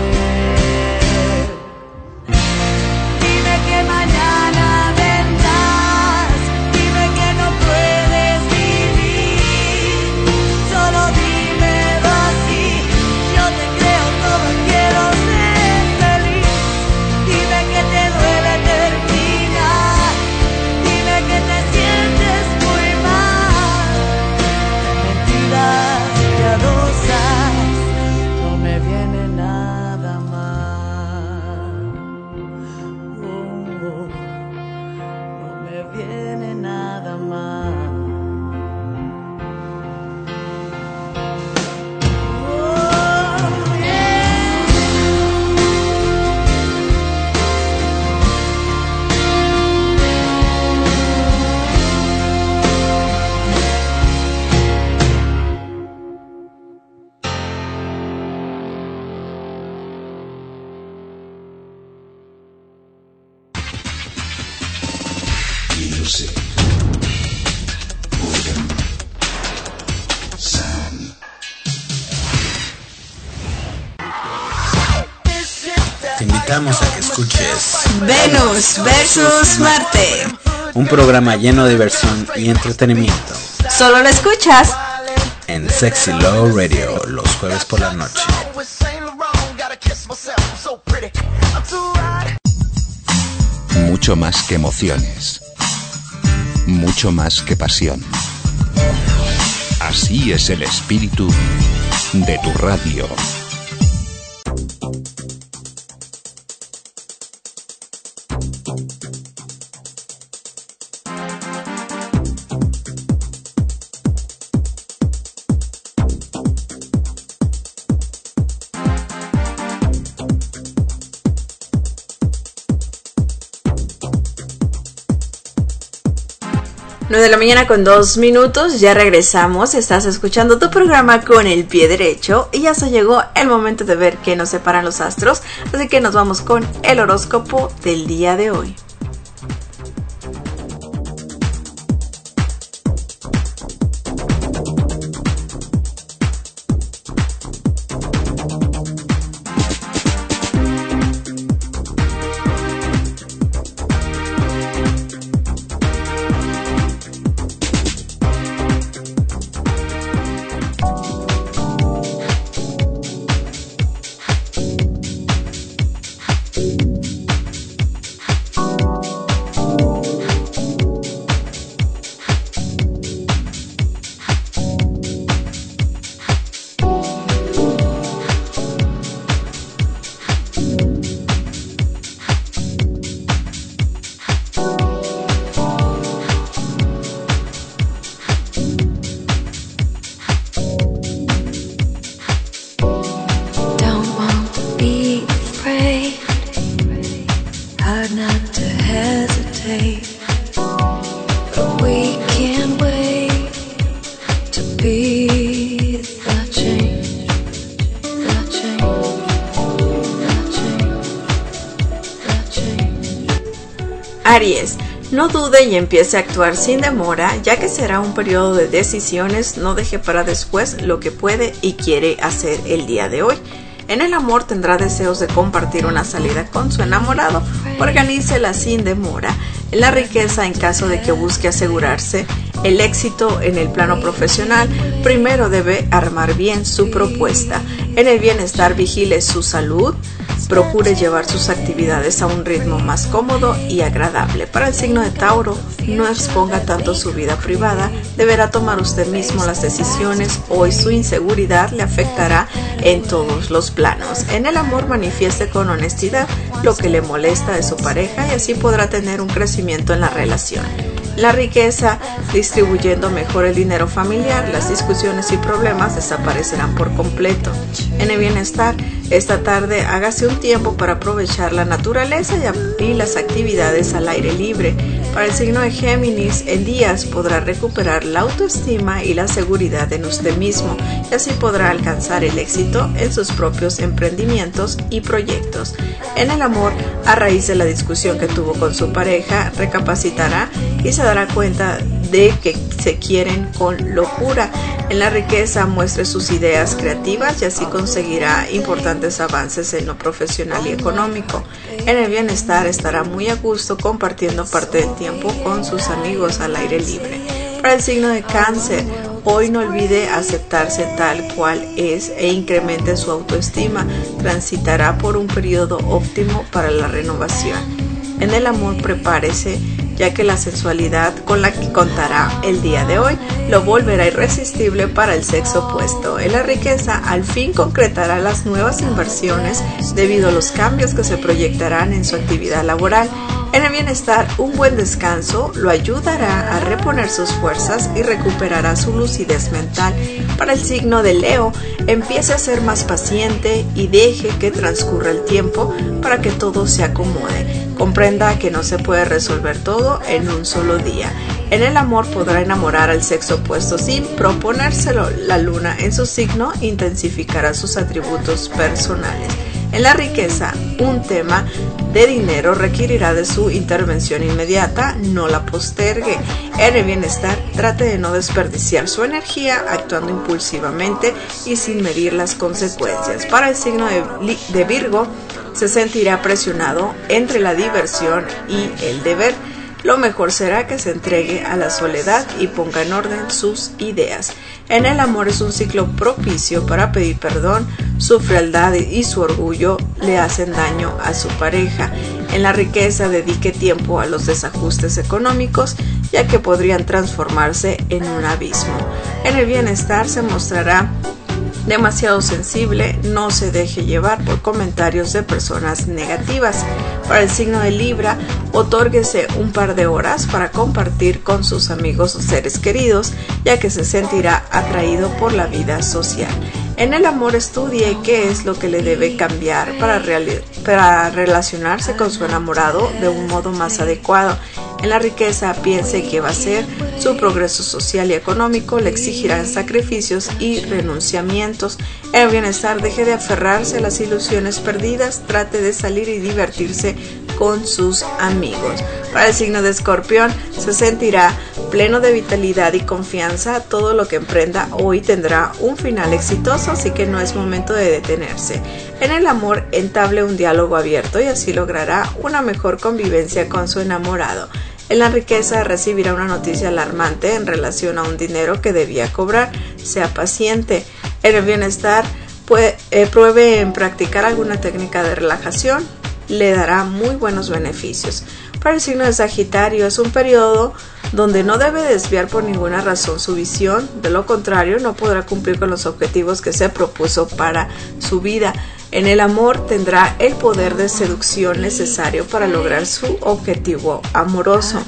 Dime que mañana vendrás, dime que no puedes vivir, solo dímelo así, yo te creo todo, quiero ser feliz. Dime que te duele terminar, dime que te sientes muy mal. Mentiras piadosas, no me viene nada mal. No me viene nada mal. Music. Rhythm. Sound. Te invitamos a que escuches Venus versus Marte. un programa lleno de diversión y entretenimiento Solo lo escuchas en Sexy Love Radio los jueves por la noche. Mucho más que emociones. Mucho más que pasión. Así es el espíritu de tu radio. De la mañana con 2 minutos, ya regresamos. Estás escuchando tu programa con el pie derecho y ya se llegó el momento de ver qué nos separan los astros, así que nos vamos con el horóscopo del día de hoy. Aries, no dude y empiece a actuar sin demora, ya que será un periodo de decisiones. No deje para después lo que puede y quiere hacer el día de hoy. En el amor tendrá deseos de compartir una salida con su enamorado. Organícela sin demora. En la riqueza, en caso de que busque asegurarse el éxito en el plano profesional, primero debe armar bien su propuesta. En el bienestar, vigile su salud. Procure llevar sus actividades a un ritmo más cómodo y agradable. Para el signo de Tauro, no exponga tanto su vida privada. Deberá tomar usted mismo las decisiones. Hoy su inseguridad le afectará en todos los planos. En el amor, manifieste con honestidad lo que le molesta de su pareja y así podrá tener un crecimiento en la relación. La riqueza, distribuyendo mejor el dinero familiar, las discusiones y problemas desaparecerán por completo. En el bienestar, esta tarde hágase un tiempo para aprovechar la naturaleza y las actividades al aire libre. Para el signo de Géminis, en días podrá recuperar la autoestima y la seguridad en usted mismo, y así podrá alcanzar el éxito en sus propios emprendimientos y proyectos. En el amor, a raíz de la discusión que tuvo con su pareja, recapacitará y se dará cuenta de que se quieren con locura. En la riqueza, muestre sus ideas creativas y así conseguirá importantes avances en lo profesional y económico. En el bienestar, estará muy a gusto compartiendo parte del tiempo con sus amigos al aire libre. Para el signo de Cáncer, hoy no olvide aceptarse tal cual es e incremente su autoestima. Transitará por un periodo óptimo para la renovación. En el amor, prepárese, ya que la sensualidad con la que contará el día de hoy lo volverá irresistible para el sexo opuesto. En la riqueza, al fin concretará las nuevas inversiones debido a los cambios que se proyectarán en su actividad laboral. En el bienestar, un buen descanso lo ayudará a reponer sus fuerzas y recuperará su lucidez mental. Para el signo de Leo, empiece a ser más paciente y deje que transcurra el tiempo para que todo se acomode. Comprenda que no se puede resolver todo en un solo día. En el amor, podrá enamorar al sexo opuesto sin proponérselo. La luna en su signo intensificará sus atributos personales. En la riqueza, un tema de dinero requerirá de su intervención inmediata, no la postergue. En el bienestar, trate de no desperdiciar su energía actuando impulsivamente y sin medir las consecuencias. Para el signo de Virgo, se sentirá presionado entre la diversión y el deber. Lo mejor será que se entregue a la soledad y ponga en orden sus ideas. En el amor, es un ciclo propicio para pedir perdón. Su frialdad y su orgullo le hacen daño a su pareja. En la riqueza, dedique tiempo a los desajustes económicos, ya que podrían transformarse en un abismo. En el bienestar, se mostrará demasiado sensible, no se deje llevar por comentarios de personas negativas. Para el signo de Libra, otórguese un par de horas para compartir con sus amigos o seres queridos, ya que se sentirá atraído por la vida social. En el amor, estudie qué es lo que le debe cambiar para relacionarse con su enamorado de un modo más adecuado. En la riqueza, piense que va a ser su progreso social y económico, le exigirán sacrificios y renunciamientos. En el bienestar, deje de aferrarse a las ilusiones perdidas, trate de salir y divertirse con sus amigos. Para el signo de Escorpión, se sentirá pleno de vitalidad y confianza. Todo lo que emprenda hoy tendrá un final exitoso, así que no es momento de detenerse. En el amor, entable un diálogo abierto y así logrará una mejor convivencia con su enamorado. En la riqueza, recibirá una noticia alarmante en relación a un dinero que debía cobrar. Sea paciente. En el bienestar, pruebe en practicar alguna técnica de relajación, le dará muy buenos beneficios. Para el signo de Sagitario, es un periodo donde no debe desviar por ninguna razón su visión, de lo contrario no podrá cumplir con los objetivos que se propuso para su vida. En el amor, tendrá el poder de seducción necesario para lograr su objetivo amoroso.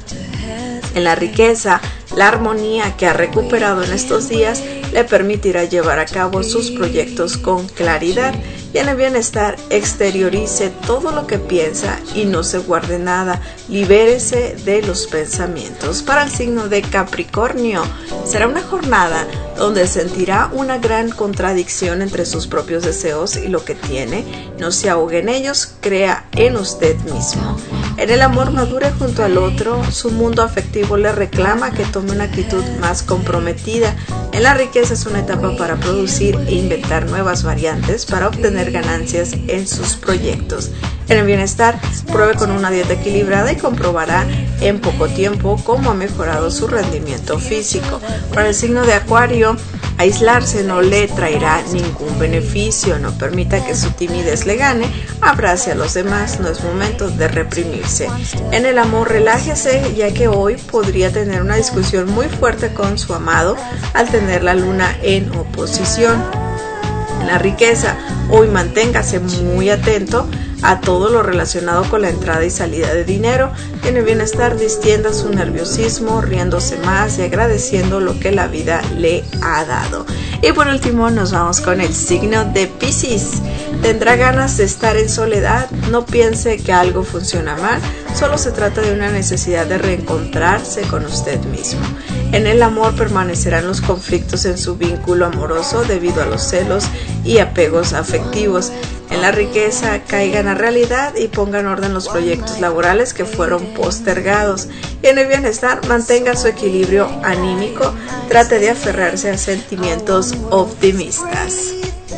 En la riqueza, la armonía que ha recuperado en estos días le permitirá llevar a cabo sus proyectos con claridad. Y en el bienestar, exteriorice todo lo que piensa y no se guarde nada. Libérese de los pensamientos. Para el signo de Capricornio, será una jornada donde sentirá una gran contradicción entre sus propios deseos y lo que tiene. No se ahogue en ellos, crea en usted mismo. En el amor, madure junto al otro. Su mundo afectivo le reclama que tome una actitud más comprometida. En la riqueza, es una etapa para producir e inventar nuevas variantes para obtener ganancias en sus proyectos. En el bienestar, pruebe con una dieta equilibrada y comprobará en poco tiempo cómo ha mejorado su rendimiento físico. Para el signo de Acuario, aislarse no le traerá ningún beneficio. No permita que su timidez le gane. Abrace a los demás, no es momento de reprimirse. En el amor, relájese, ya que hoy podría tener una discusión muy fuerte con su amado al tener la luna en oposición. En la riqueza, hoy manténgase muy atento a todo lo relacionado con la entrada y salida de dinero. Tiene bienestar, distienda su nerviosismo, riéndose más y agradeciendo lo que la vida le ha dado. Y por último nos vamos con el signo de Piscis. Tendrá ganas de estar en soledad, no piense que algo funciona mal, solo se trata de una necesidad de reencontrarse con usted mismo. En el amor permanecerán los conflictos en su vínculo amoroso debido a los celos y apegos afectivos. En la riqueza caigan a realidad y pongan orden los proyectos laborales que fueron postergados. Y en el bienestar mantenga su equilibrio anímico, trate de aferrarse a sentimientos optimistas.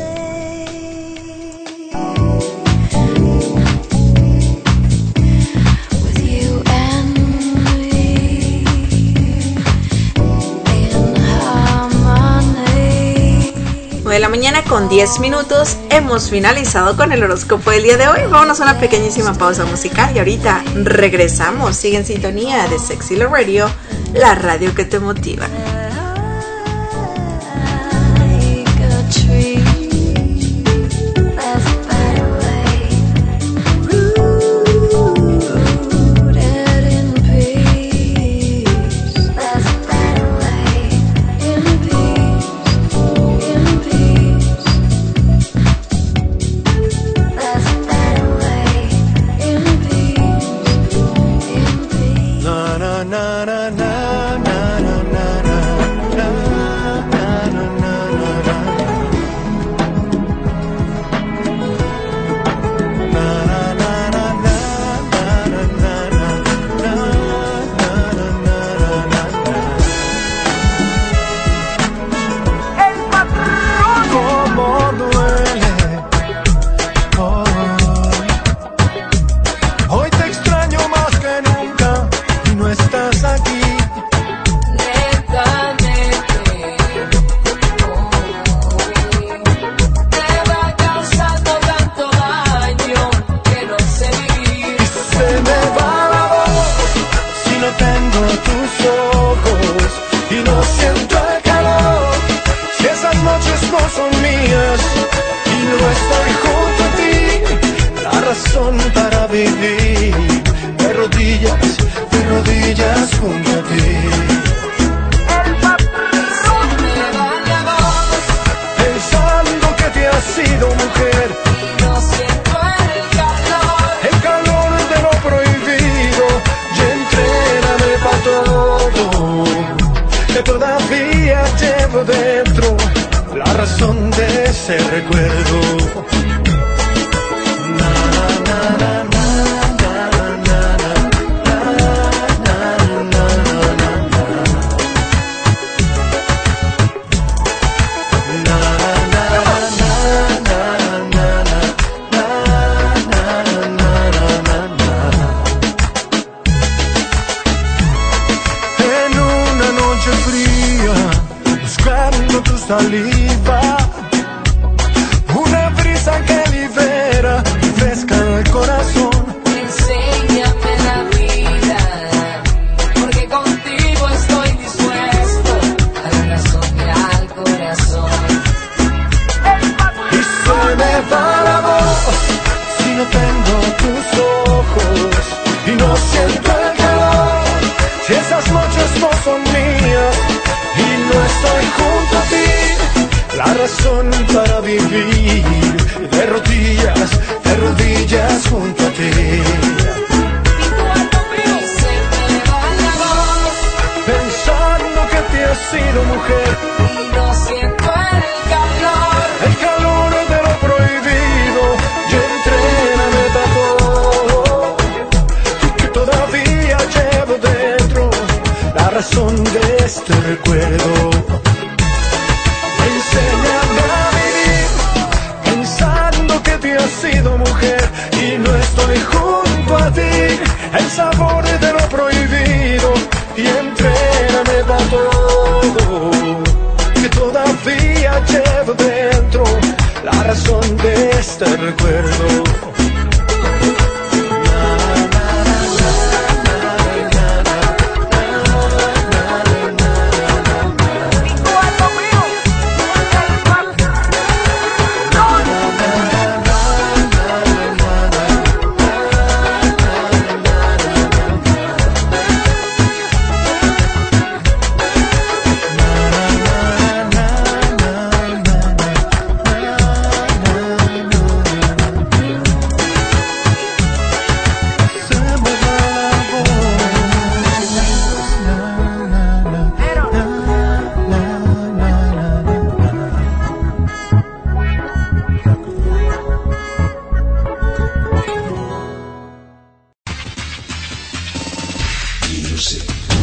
De la mañana con 10 minutos, hemos finalizado con el horóscopo del día de hoy. Vámonos a una pequeñísima pausa musical y ahorita regresamos. Sigue en sintonía de Sexy Love Radio, la radio que te motiva. Music.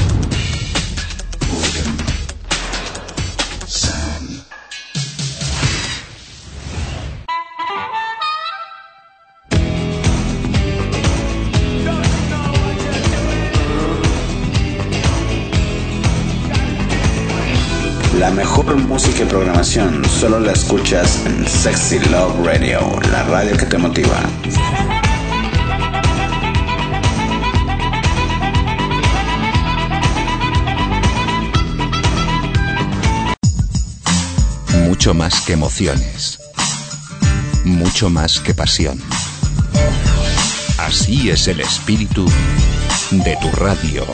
Organ. Sound. La mejor música y programación solo la escuchas en Sexy Love Radio, la radio que te motiva. Mucho más que emociones. Mucho más que pasión. Así es el espíritu de tu radio.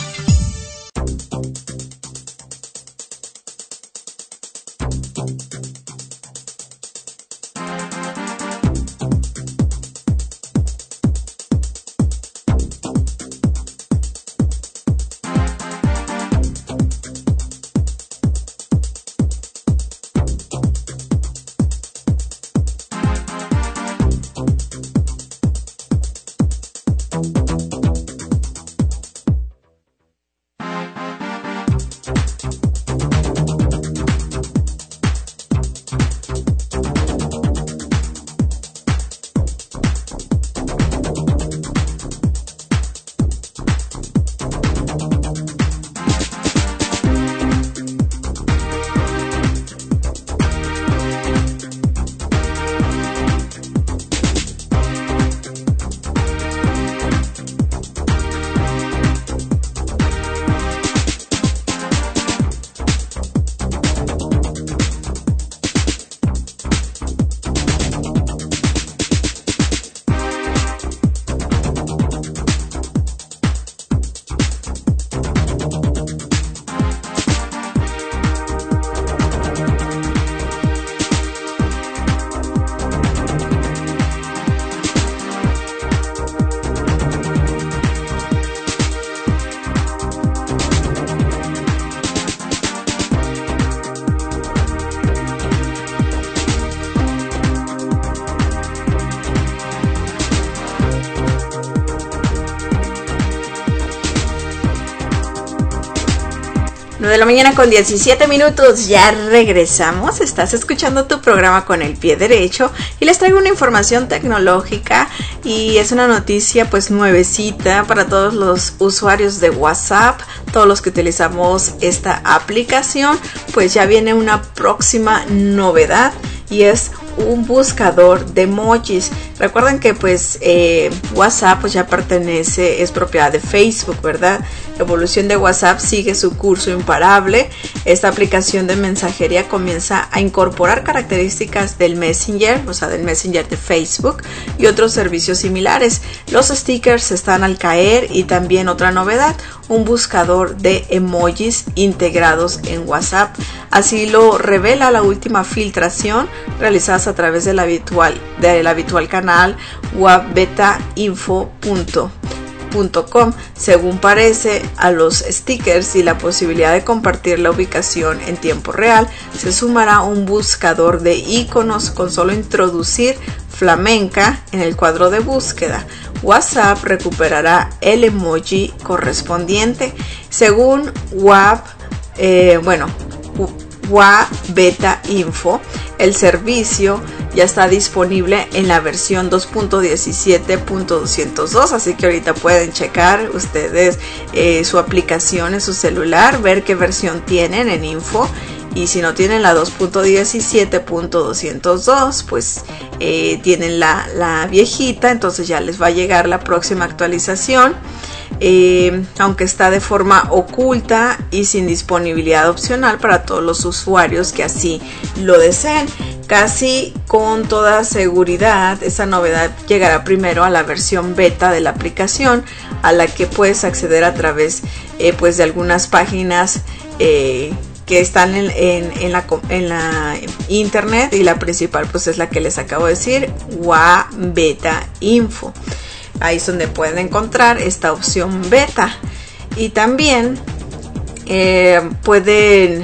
De la mañana con 17 minutos, ya regresamos. Estás escuchando tu programa Con el Pie Derecho y les traigo una información tecnológica y es una noticia pues nuevecita para todos los usuarios de WhatsApp, todos los que utilizamos esta aplicación. Pues ya viene una próxima novedad y es un buscador de emojis. Recuerden que pues WhatsApp pues ya pertenece, es propiedad de Facebook, ¿verdad? La evolución de WhatsApp sigue su curso imparable. Esta aplicación de mensajería comienza a incorporar características del Messenger, o sea, del Messenger de Facebook y otros servicios similares. Los stickers están al caer y también otra novedad, un buscador de emojis integrados en WhatsApp. Así lo revela la última filtración realizada a través del habitual canal wabbetainfo.com. Según parece, a los stickers y la posibilidad de compartir la ubicación en tiempo real, se sumará un buscador de iconos con solo introducir flamenca en el cuadro de búsqueda. WhatsApp recuperará el emoji correspondiente. Según WaBetaInfo, el servicio ya está disponible en la versión 2.17.202, así que ahorita pueden checar ustedes su aplicación en su celular, ver qué versión tienen en info, y si no tienen la 2.17.202 pues tienen la viejita, entonces ya les va a llegar la próxima actualización. Aunque está de forma oculta y sin disponibilidad opcional para todos los usuarios que así lo deseen. Casi con toda seguridad esa novedad llegará primero a la versión beta de la aplicación, a la que puedes acceder a través pues de algunas páginas que están en la internet, y la principal pues es la que les acabo de decir, waBetaInfo. Ahí es donde pueden encontrar esta opción beta. Y también pueden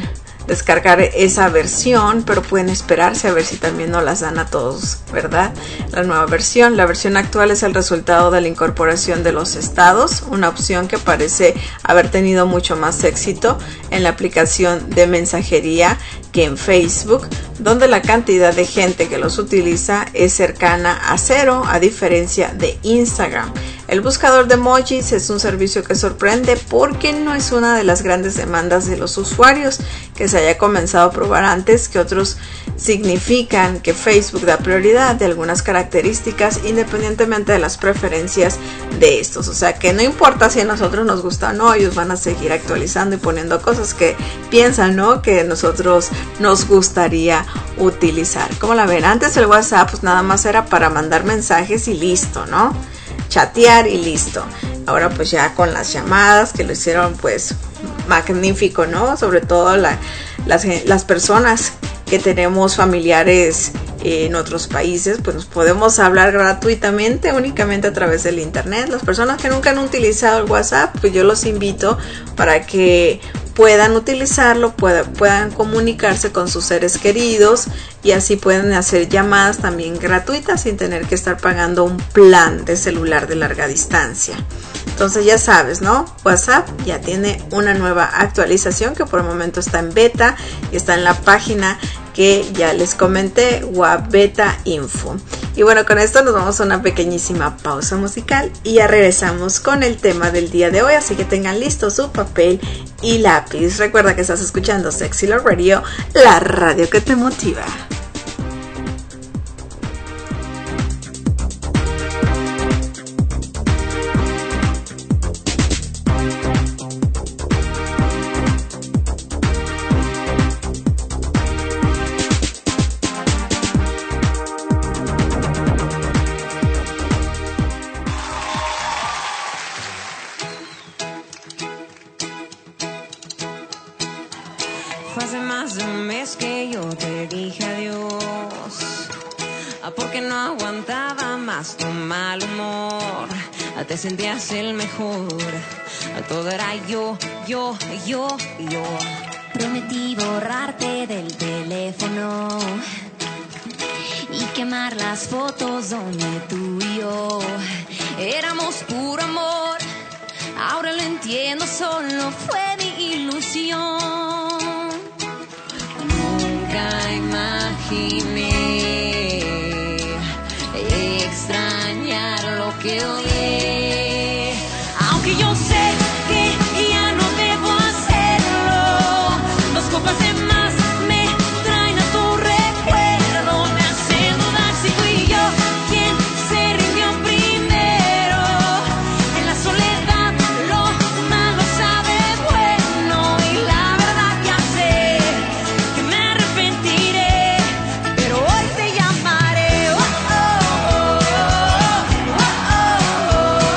descargar esa versión, pero pueden esperarse a ver si también nos las dan a todos, ¿verdad? La nueva versión. La versión actual es el resultado de la incorporación de los estados, una opción que parece haber tenido mucho más éxito en la aplicación de mensajería que en Facebook, donde la cantidad de gente que los utiliza es cercana a cero, a diferencia de Instagram. El buscador de emojis es un servicio que sorprende porque no es una de las grandes demandas de los usuarios que se haya comenzado a probar antes que otros. Significan que Facebook da prioridad de algunas características independientemente de las preferencias de estos. O sea que no importa si a nosotros nos gusta o no, ellos van a seguir actualizando y poniendo cosas que piensan, ¿no?, que nosotros nos gustaría utilizar. ¿Cómo la ven? Antes el WhatsApp pues nada más era para mandar mensajes y listo, ¿no? Chatear y listo. Ahora pues ya con las llamadas que lo hicieron pues magnífico, ¿no? Sobre todo las personas que tenemos familiares en otros países, pues nos podemos hablar gratuitamente únicamente a través del internet. Las personas que nunca han utilizado el WhatsApp, pues yo los invito para que puedan utilizarlo, puedan comunicarse con sus seres queridos y así pueden hacer llamadas también gratuitas sin tener que estar pagando un plan de celular de larga distancia. Entonces ya sabes, ¿no? WhatsApp ya tiene una nueva actualización que por el momento está en beta y está en la página que ya les comenté, WhatsApp Info. Y bueno, con esto nos vamos a una pequeñísima pausa musical y ya regresamos con el tema del día de hoy, así que tengan listo su papel y lápiz. Recuerda que estás escuchando Sexy Love Radio, la radio que te motiva. Te sentías el mejor, todo era yo. Prometí borrarte del teléfono y quemar las fotos donde tú y yo éramos puro amor. Ahora lo entiendo, solo fue mi ilusión. Nunca imaginé extrañar lo que odié, aunque yo sé que ya no debo hacerlo. Dos copas de más me traen a tu recuerdo, me hacen dudar si fui yo quien se rindió primero. En la soledad lo malo sabe bueno y la verdad ya sé que me arrepentiré, pero hoy te llamaré. Oh, oh, oh, oh, oh, oh.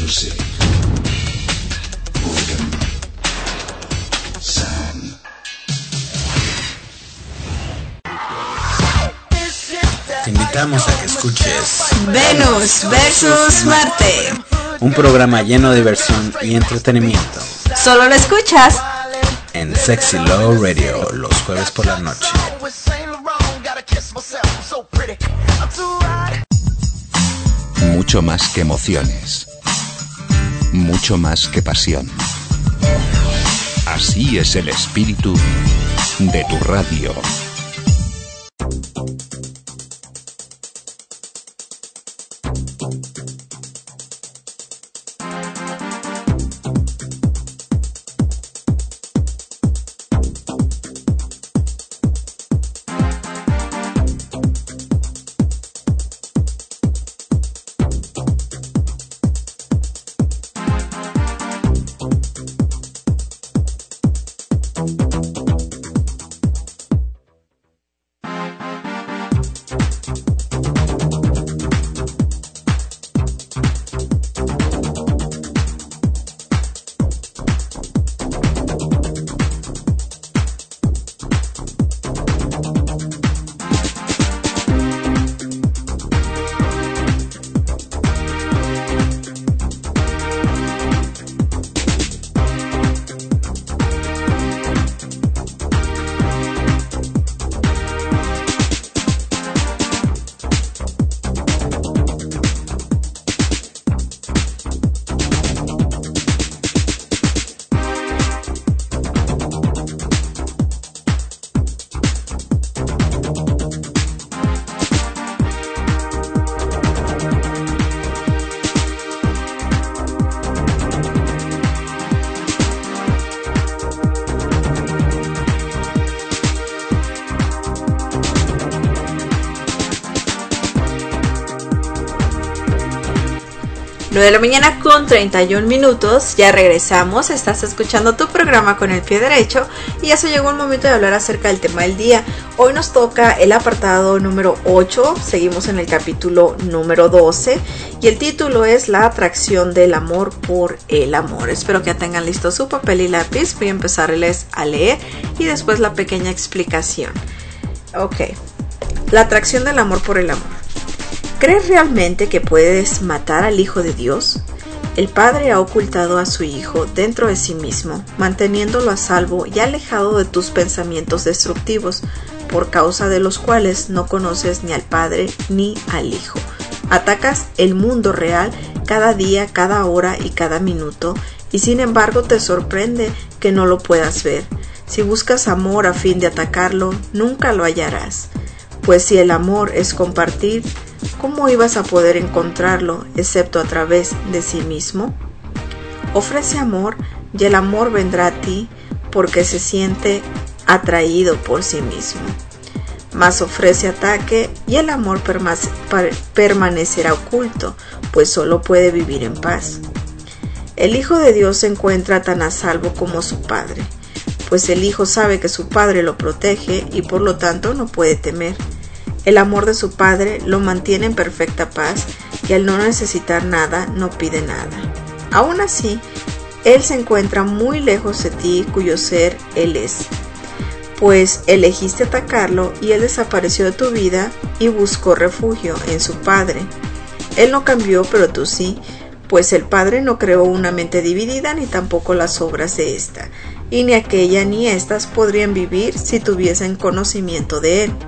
Music. Organ. Sound. Te invitamos a que escuches Venus versus Marte. Un programa lleno de diversión y entretenimiento. Solo lo escuchas en Sexy Love Radio los jueves por la noche. Mucho más que emociones. Mucho más que pasión. Así es el espíritu de tu radio. De la mañana con 31 minutos, ya regresamos, estás escuchando tu programa Con el Pie Derecho y ya se llegó el momento de hablar acerca del tema del día. Hoy nos toca el apartado número 8, seguimos en el capítulo número 12 y el título es La atracción del amor por el amor. Espero que ya tengan listo su papel y lápiz, voy a empezarles a leer y después la pequeña explicación. Ok, la atracción del amor por el amor. ¿Crees realmente que puedes matar al Hijo de Dios? El Padre ha ocultado a su Hijo dentro de sí mismo, manteniéndolo a salvo y alejado de tus pensamientos destructivos, por causa de los cuales no conoces ni al Padre ni al Hijo. Atacas el mundo real cada día, cada hora y cada minuto, y sin embargo te sorprende que no lo puedas ver. Si buscas amor a fin de atacarlo, nunca lo hallarás. Pues si el amor es compartir, ¿cómo ibas a poder encontrarlo excepto a través de sí mismo? Ofrece amor y el amor vendrá a ti porque se siente atraído por sí mismo. Mas ofrece ataque y el amor permanecerá oculto, pues solo puede vivir en paz. El Hijo de Dios se encuentra tan a salvo como su Padre, pues el Hijo sabe que su Padre lo protege y por lo tanto no puede temer. El amor de su Padre lo mantiene en perfecta paz y al no necesitar nada, no pide nada. Aún así, Él se encuentra muy lejos de ti, cuyo ser Él es. Pues elegiste atacarlo y Él desapareció de tu vida y buscó refugio en su Padre. Él no cambió, pero tú sí, pues el Padre no creó una mente dividida ni tampoco las obras de ésta, y ni aquella ni éstas podrían vivir si tuviesen conocimiento de Él.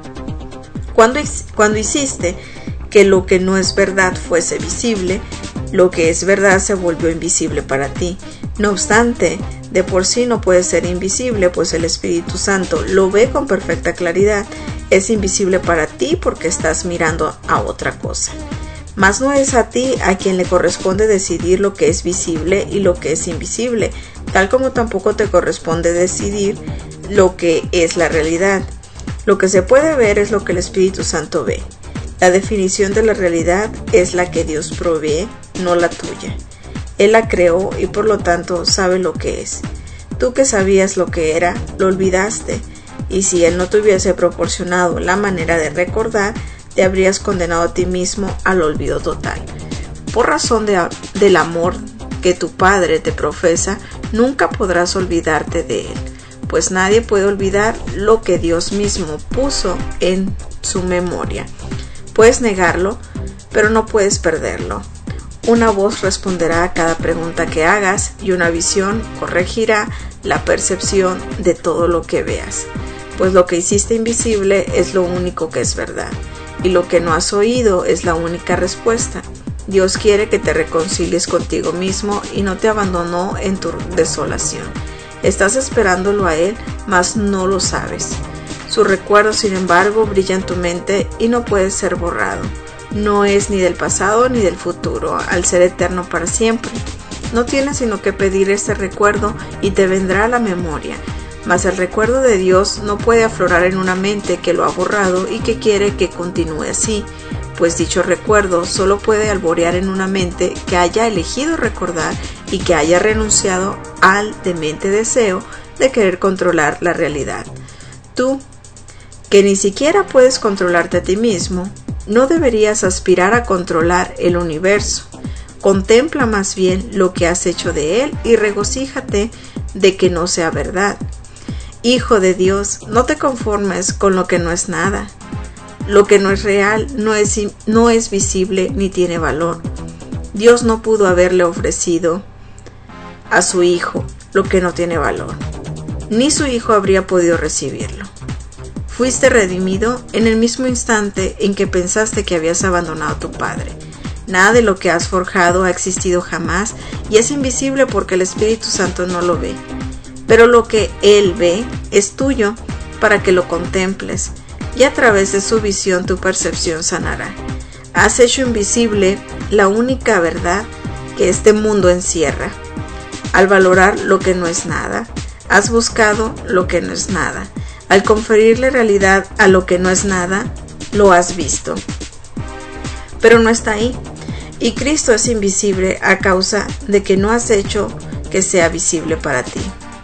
Cuando hiciste que lo que no es verdad fuese visible, lo que es verdad se volvió invisible para ti. No obstante, de por sí no puede ser invisible, pues el Espíritu Santo lo ve con perfecta claridad. Es invisible para ti porque estás mirando a otra cosa. Mas no es a ti a quien le corresponde decidir lo que es visible y lo que es invisible, tal como tampoco te corresponde decidir lo que es la realidad. Lo que se puede ver es lo que el Espíritu Santo ve. La definición de la realidad es la que Dios provee, no la tuya. Él la creó y por lo tanto sabe lo que es. Tú que sabías lo que era, lo olvidaste, y si Él no te hubiese proporcionado la manera de recordar, te habrías condenado a ti mismo al olvido total. Por razón del amor que tu Padre te profesa, nunca podrás olvidarte de Él, pues nadie puede olvidar lo que Dios mismo puso en su memoria. Puedes negarlo, pero no puedes perderlo. Una voz responderá a cada pregunta que hagas y una visión corregirá la percepción de todo lo que veas, pues lo que hiciste invisible es lo único que es verdad, y lo que no has oído es la única respuesta. Dios quiere que te reconcilies contigo mismo y no te abandonó en tu desolación. Estás esperándolo a Él, mas no lo sabes. Su recuerdo, sin embargo, brilla en tu mente y no puede ser borrado. No es ni del pasado ni del futuro, al ser eterno para siempre. No tienes sino que pedir ese recuerdo y te vendrá a la memoria. Mas el recuerdo de Dios no puede aflorar en una mente que lo ha borrado y que quiere que continúe así, pues dicho recuerdo solo puede alborear en una mente que haya elegido recordar y que haya renunciado al demente deseo de querer controlar la realidad. Tú, que ni siquiera puedes controlarte a ti mismo, no deberías aspirar a controlar el universo. Contempla más bien lo que has hecho de él y regocíjate de que no sea verdad. Hijo de Dios, no te conformes con lo que no es nada. Lo que no es real no es visible ni tiene valor. Dios no pudo haberle ofrecido a su Hijo lo que no tiene valor, ni su Hijo habría podido recibirlo. Fuiste redimido en el mismo instante en que pensaste que habías abandonado a tu Padre. Nada de lo que has forjado ha existido jamás y es invisible porque el Espíritu Santo no lo ve. Pero lo que Él ve es tuyo para que lo contemples, y a través de su visión tu percepción sanará. Has hecho invisible la única verdad que este mundo encierra. Al valorar lo que no es nada, has buscado lo que no es nada. Al conferirle realidad a lo que no es nada, lo has visto. Pero no está ahí. Y Cristo es invisible a causa de que no has hecho que sea visible para ti.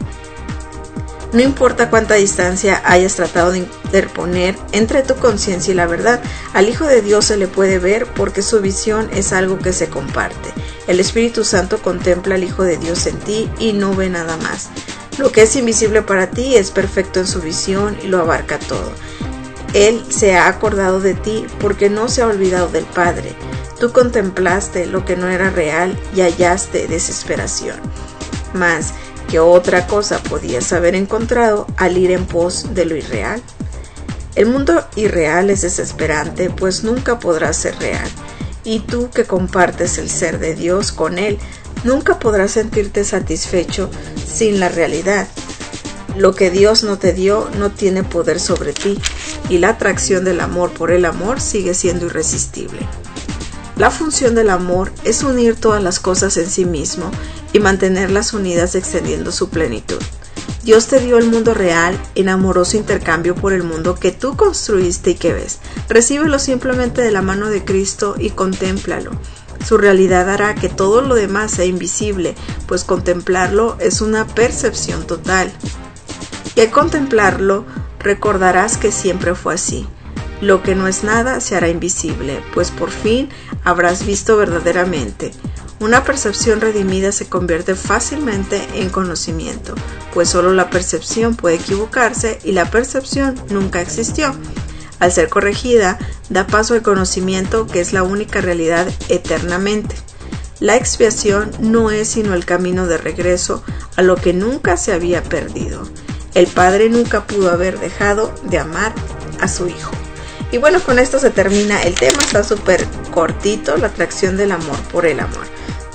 No importa cuánta distancia hayas tratado de interponer entre tu conciencia y la verdad, al Hijo de Dios se le puede ver porque su visión es algo que se comparte. El Espíritu Santo contempla al Hijo de Dios en ti y no ve nada más. Lo que es invisible para ti es perfecto en su visión y lo abarca todo. Él se ha acordado de ti porque no se ha olvidado del Padre. Tú contemplaste lo que no era real y hallaste desesperación. Mas, ¿qué otra cosa podías haber encontrado al ir en pos de lo irreal? El mundo irreal es desesperante, pues nunca podrá ser real. Y tú que compartes el ser de Dios con Él, nunca podrás sentirte satisfecho sin la realidad. Lo que Dios no te dio no tiene poder sobre ti, y la atracción del amor por el amor sigue siendo irresistible. La función del amor es unir todas las cosas en sí mismo y mantenerlas unidas extendiendo su plenitud. Dios te dio el mundo real en amoroso intercambio por el mundo que tú construiste y que ves. Recíbelo simplemente de la mano de Cristo y contémplalo. Su realidad hará que todo lo demás sea invisible, pues contemplarlo es una percepción total. Y al contemplarlo, recordarás que siempre fue así. Lo que no es nada se hará invisible, pues por fin habrás visto verdaderamente. Una percepción redimida se convierte fácilmente en conocimiento, pues solo la percepción puede equivocarse y la percepción nunca existió. Al ser corregida, da paso al conocimiento que es la única realidad eternamente. La expiación no es sino el camino de regreso a lo que nunca se había perdido. El Padre nunca pudo haber dejado de amar a su Hijo. Y bueno, con esto se termina el tema, está súper cortito, la atracción del amor por el amor.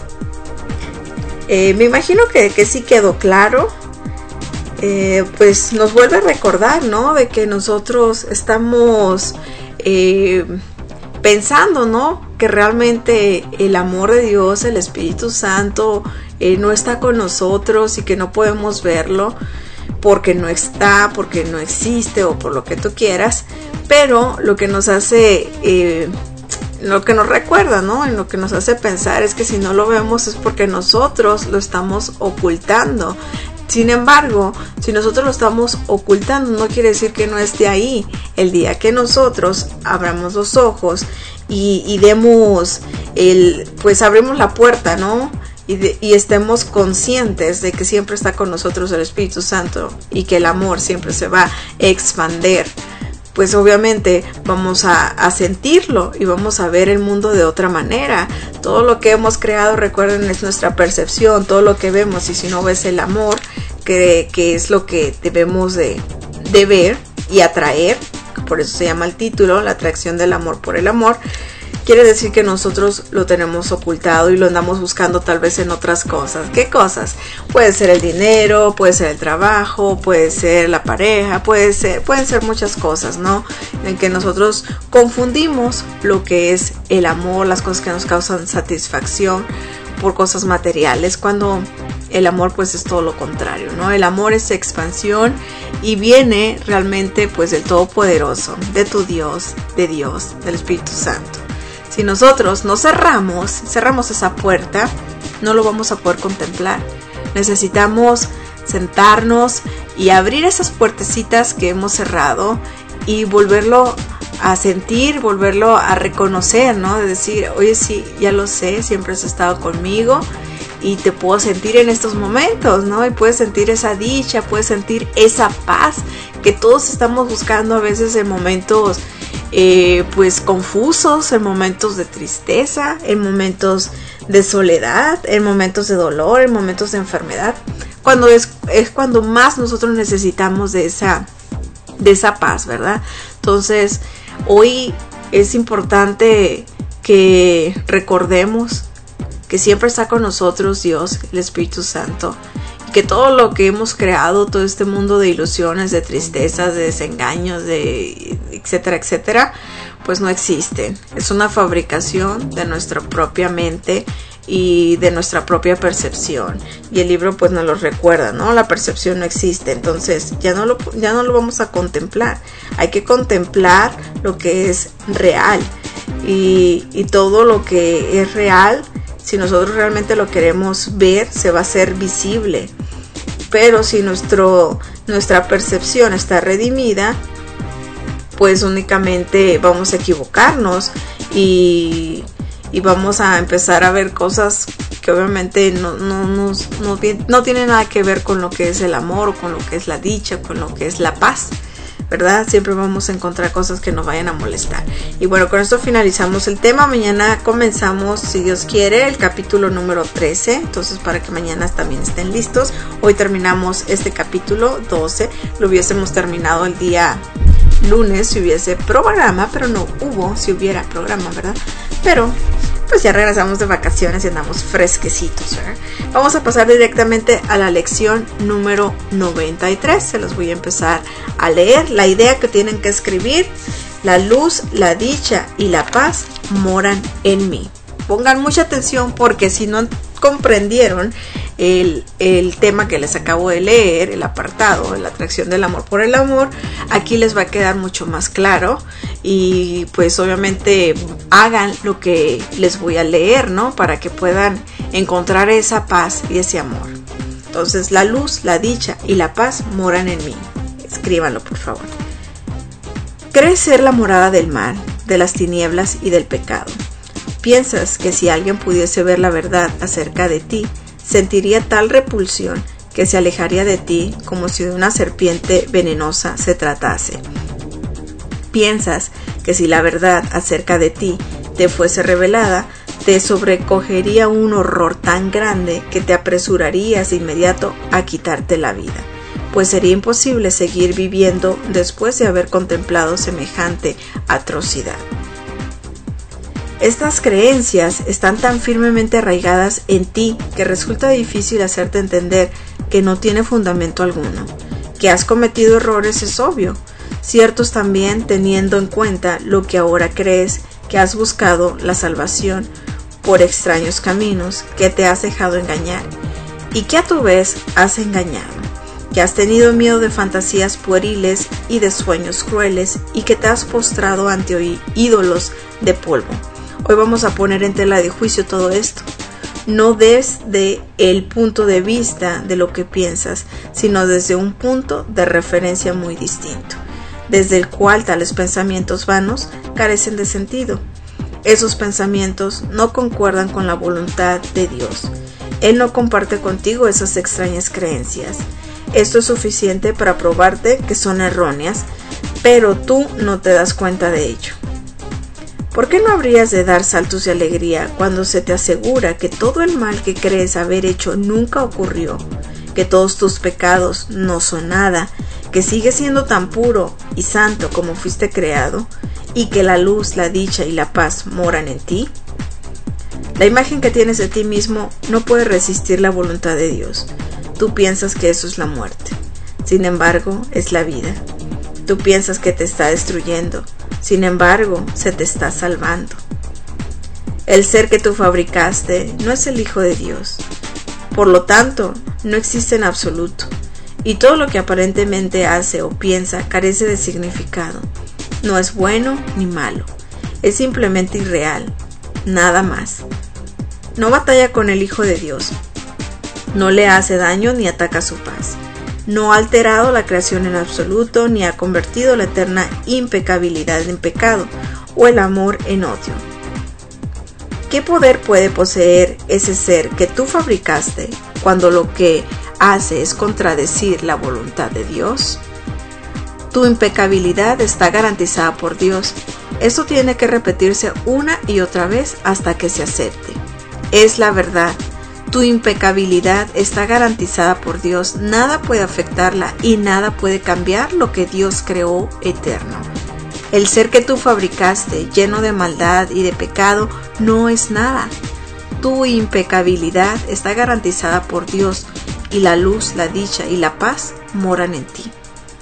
Me imagino que sí quedó claro. Pues nos vuelve a recordar, ¿no? De que nosotros estamos pensando, ¿no? Que realmente el amor de Dios, el Espíritu Santo, no está con nosotros y que no podemos verlo porque no está, porque no existe o por lo que tú quieras. Pero lo que nos hace, lo que nos recuerda, ¿no? En lo que nos hace pensar es que si no lo vemos es porque nosotros lo estamos ocultando. Sin embargo, si nosotros lo estamos ocultando, no quiere decir que no esté ahí. El día que nosotros abramos los ojos y demos pues abrimos la puerta, ¿no? Y estemos conscientes de que siempre está con nosotros el Espíritu Santo y que el amor siempre se va a expandir, pues obviamente vamos a sentirlo y vamos a ver el mundo de otra manera. Todo lo que hemos creado, recuerden, es nuestra percepción, todo lo que vemos, y si no ves el amor, que es lo que debemos de ver y atraer, por eso se llama el título, la atracción del amor por el amor. Quiere decir que nosotros lo tenemos ocultado y lo andamos buscando tal vez en otras cosas. ¿Qué cosas? Puede ser el dinero, puede ser el trabajo, puede ser la pareja, pueden ser muchas cosas, ¿no? En que nosotros confundimos lo que es el amor, las cosas que nos causan satisfacción por cosas materiales, cuando el amor pues es todo lo contrario, ¿no? El amor es expansión y viene realmente pues del Todopoderoso, de tu Dios, del Espíritu Santo. Si nosotros no cerramos esa puerta, no lo vamos a poder contemplar. Necesitamos sentarnos y abrir esas puertecitas que hemos cerrado y volverlo a sentir, volverlo a reconocer, ¿no? De decir, oye, sí, ya lo sé, siempre has estado conmigo y te puedo sentir en estos momentos, ¿no? Y puedes sentir esa dicha, puedes sentir esa paz que todos estamos buscando a veces en momentos pues confusos, en momentos de tristeza, en momentos de soledad, en momentos de dolor, en momentos de enfermedad, cuando es cuando más nosotros necesitamos de esa paz, ¿verdad? Entonces, hoy es importante que recordemos que siempre está con nosotros Dios, el Espíritu Santo, y que todo lo que hemos creado, todo este mundo de ilusiones, de tristezas, de desengaños, de etcétera, etcétera, pues no existen. Es una fabricación de nuestra propia mente y de nuestra propia percepción, y el libro pues nos lo recuerda, ¿no? La percepción no existe, entonces ya no lo vamos a contemplar. Hay que contemplar lo que es real, y todo lo que es real, si nosotros realmente lo queremos ver, se va a hacer visible. Pero si nuestra percepción está redimida, pues únicamente vamos a equivocarnos y vamos a empezar a ver cosas que obviamente no tienen nada que ver con lo que es el amor, o con lo que es la dicha, con lo que es la paz, ¿verdad? Siempre vamos a encontrar cosas que nos vayan a molestar. Y bueno, con esto finalizamos el tema. Mañana comenzamos, si Dios quiere, el capítulo número 13. Entonces, para que mañana también estén listos. Hoy terminamos este capítulo 12. Lo hubiésemos terminado el día lunes si hubiese programa, pero no hubo, si hubiera programa, ¿verdad? Pero pues ya regresamos de vacaciones y andamos fresquecitos, ¿verdad? Vamos a pasar directamente a la lección número 93. Se los voy a empezar a leer. La idea que tienen que escribir: la luz, la dicha y la paz moran en mí. Pongan mucha atención, porque si no comprendieron el tema que les acabo de leer, el apartado, la atracción del amor por el amor, aquí les va a quedar mucho más claro. Y pues obviamente hagan lo que les voy a leer, ¿no? Para que puedan encontrar esa paz y ese amor. Entonces, la luz, la dicha y la paz moran en mí. Escríbanlo, por favor. Crees ser la morada del mal, de las tinieblas y del pecado. Piensas que si alguien pudiese ver la verdad acerca de ti, sentiría tal repulsión que se alejaría de ti como si de una serpiente venenosa se tratase. Piensas que si la verdad acerca de ti te fuese revelada, te sobrecogería un horror tan grande que te apresurarías de inmediato a quitarte la vida, pues sería imposible seguir viviendo después de haber contemplado semejante atrocidad. Estas creencias están tan firmemente arraigadas en ti que resulta difícil hacerte entender que no tiene fundamento alguno. Que has cometido errores es obvio, ciertos también teniendo en cuenta lo que ahora crees, que has buscado la salvación por extraños caminos, que te has dejado engañar y que a tu vez has engañado, que has tenido miedo de fantasías pueriles y de sueños crueles y que te has postrado ante ídolos de polvo. Hoy vamos a poner en tela de juicio todo esto. no desde el punto de vista de lo que piensas, sino desde un punto de referencia muy distinto, desde el cual tales pensamientos vanos carecen de sentido. Esos pensamientos no concuerdan con la voluntad de Dios. Él no comparte contigo esas extrañas creencias. Esto es suficiente para probarte que son erróneas, pero tú no te das cuenta de ello. ¿Por qué no habrías de dar saltos de alegría cuando se te asegura que todo el mal que crees haber hecho nunca ocurrió, que todos tus pecados no son nada, que sigues siendo tan puro y santo como fuiste creado, y que la luz, la dicha y la paz moran en ti? La imagen que tienes de ti mismo no puede resistir la voluntad de Dios. Tú piensas que eso es la muerte. Sin embargo, es la vida. Tú piensas que te está destruyendo. Sin embargo, se te está salvando. El ser que tú fabricaste no es el Hijo de Dios. Por lo tanto, no existe en absoluto. Y todo lo que aparentemente hace o piensa carece de significado. No es bueno ni malo. Es simplemente irreal. Nada más. No batalla con el Hijo de Dios. No le hace daño ni ataca su paz. No ha alterado la creación en absoluto, ni ha convertido la eterna impecabilidad en pecado, o el amor en odio. ¿Qué poder puede poseer ese ser que tú fabricaste cuando lo que hace es contradecir la voluntad de Dios? Tu impecabilidad está garantizada por Dios. Esto tiene que repetirse una y otra vez hasta que se acepte. Es la verdad. Tu impecabilidad está garantizada por Dios. Nada puede afectarla y nada puede cambiar lo que Dios creó eterno. El ser que tú fabricaste, lleno de maldad y de pecado, no es nada. Tu impecabilidad está garantizada por Dios y la luz, la dicha y la paz moran en ti.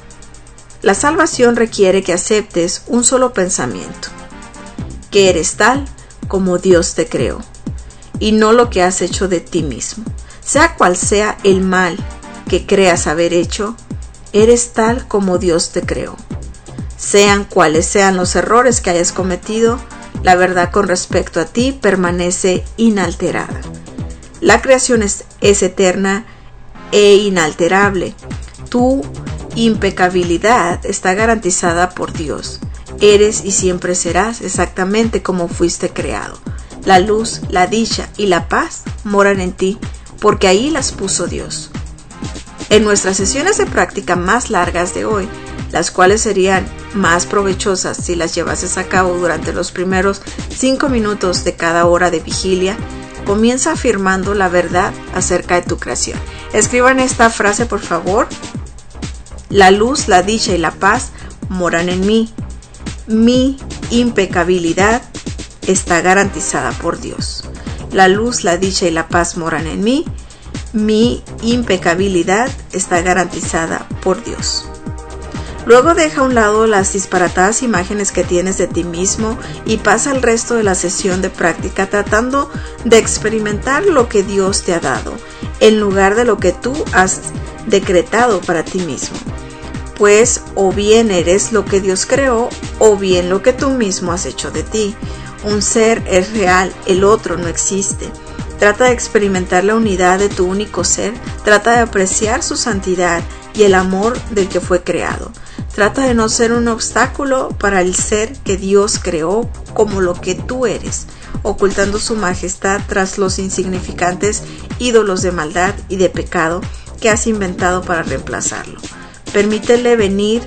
La salvación requiere que aceptes un solo pensamiento, que eres tal como Dios te creó, y no lo que has hecho de ti mismo. Sea cual sea el mal que creas haber hecho, eres tal como Dios te creó. Sean cuales sean los errores que hayas cometido, la verdad con respecto a ti permanece inalterada. La creación es eterna e inalterable. Tu impecabilidad está garantizada por Dios. Eres y siempre serás exactamente como fuiste creado. La luz, la dicha y la paz moran en ti, porque ahí las puso Dios. En nuestras sesiones de práctica más largas de hoy, las cuales serían más provechosas si las llevases a cabo durante los primeros 5 minutos de cada hora de vigilia, comienza afirmando la verdad acerca de tu creación. Escriban esta frase, por favor. La luz, la dicha y la paz moran en mí. Mi impecabilidad está garantizada por Dios. La luz, la dicha y la paz moran en mí. Mi impecabilidad está garantizada por Dios. Luego deja a un lado las disparatadas imágenes que tienes de ti mismo y pasa el resto de la sesión de práctica tratando de experimentar lo que Dios te ha dado, en lugar de lo que tú has decretado para ti mismo. Pues o bien eres lo que Dios creó, o bien lo que tú mismo has hecho de ti. Un ser es real, el otro no existe. Trata de experimentar la unidad de tu único ser, trata de apreciar su santidad y el amor del que fue creado. Trata de no ser un obstáculo para el ser que Dios creó como lo que tú eres, ocultando su majestad tras los insignificantes ídolos de maldad y de pecado que has inventado para reemplazarlo. Permítele venir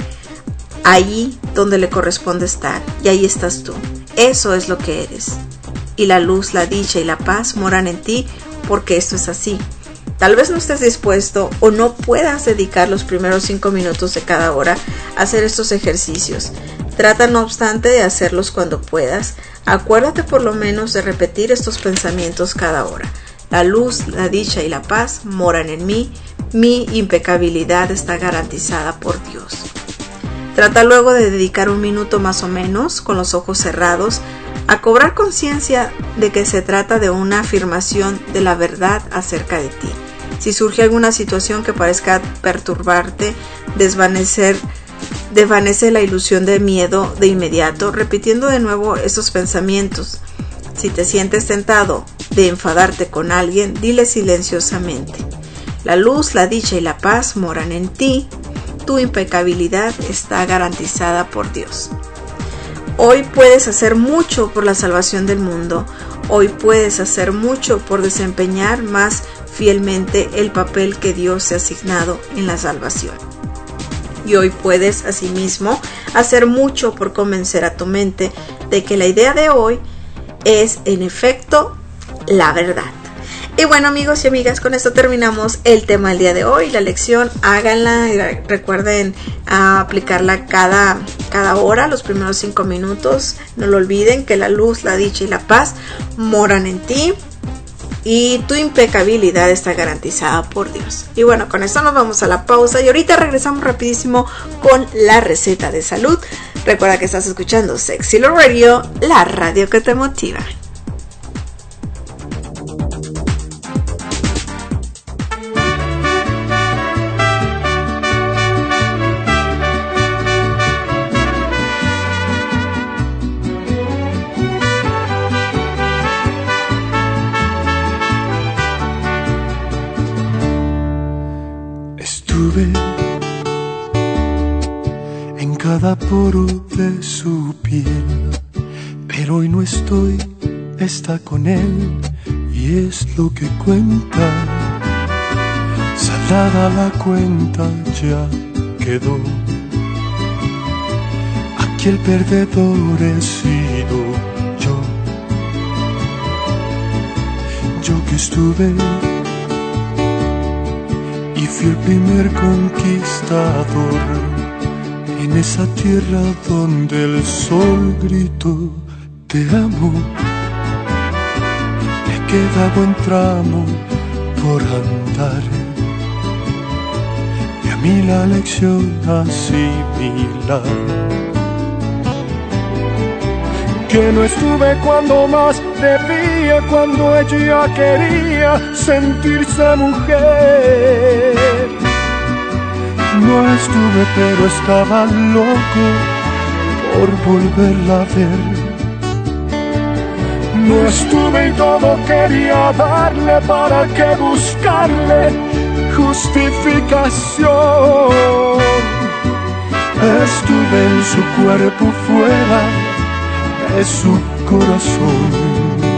allí donde le corresponde estar, y ahí estás tú. Eso es lo que eres. Y la luz, la dicha y la paz moran en ti, porque esto es así. Tal vez no estés dispuesto o no puedas dedicar los primeros 5 minutos de cada hora a hacer estos ejercicios. Trata no obstante de hacerlos cuando puedas. Acuérdate por lo menos de repetir estos pensamientos cada hora. La luz, la dicha y la paz moran en mí. Mi impecabilidad está garantizada por Dios. Trata luego de dedicar 1 minuto más o menos, con los ojos cerrados, a cobrar conciencia de que se trata de una afirmación de la verdad acerca de ti. Si surge alguna situación que parezca perturbarte, desvanece la ilusión de miedo de inmediato, repitiendo de nuevo estos pensamientos. Si te sientes tentado de enfadarte con alguien, dile silenciosamente: la luz, la dicha y la paz moran en ti. Tu impecabilidad está garantizada por Dios. Hoy puedes hacer mucho por la salvación del mundo. Hoy puedes hacer mucho por desempeñar más fielmente el papel que Dios te ha asignado en la salvación. Y hoy puedes asimismo hacer mucho por convencer a tu mente de que la idea de hoy es en efecto la verdad. Y bueno, amigos y amigas, con esto terminamos el tema del día de hoy. La lección, háganla y recuerden aplicarla cada hora, los primeros 5 minutos. No lo olviden, que la luz, la dicha y la paz moran en ti y tu impecabilidad está garantizada por Dios. Y bueno, con esto nos vamos a la pausa y ahorita regresamos rapidísimo con la receta de salud. Recuerda que estás escuchando Sexy Love Radio, la radio que te motiva. En cada poro de su piel, pero hoy no estoy, está con él y es lo que cuenta. Saldada la cuenta ya quedó, aquí el perdedor he sido yo que estuve y fui el primer conquistador en esa tierra donde el sol gritó te amo. Me queda buen tramo por andar y a mí la lección asimilar. Que no estuve cuando más debía, cuando ella quería sentirse mujer. No estuve, pero estaba loco por volverla a ver. No estuve y todo quería darle, para que buscarle justificación. Estuve en su cuerpo, fuera de su corazón.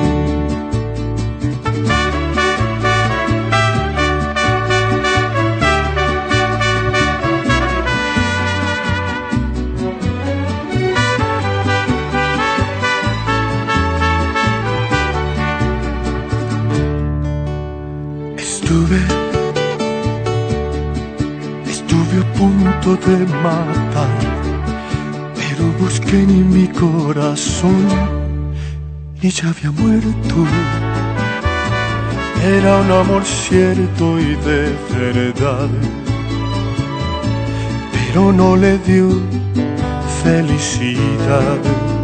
Estuve a punto de matar, pero busqué en mi corazón y ya había muerto. Era un amor cierto y de verdad, pero no le dio felicidad.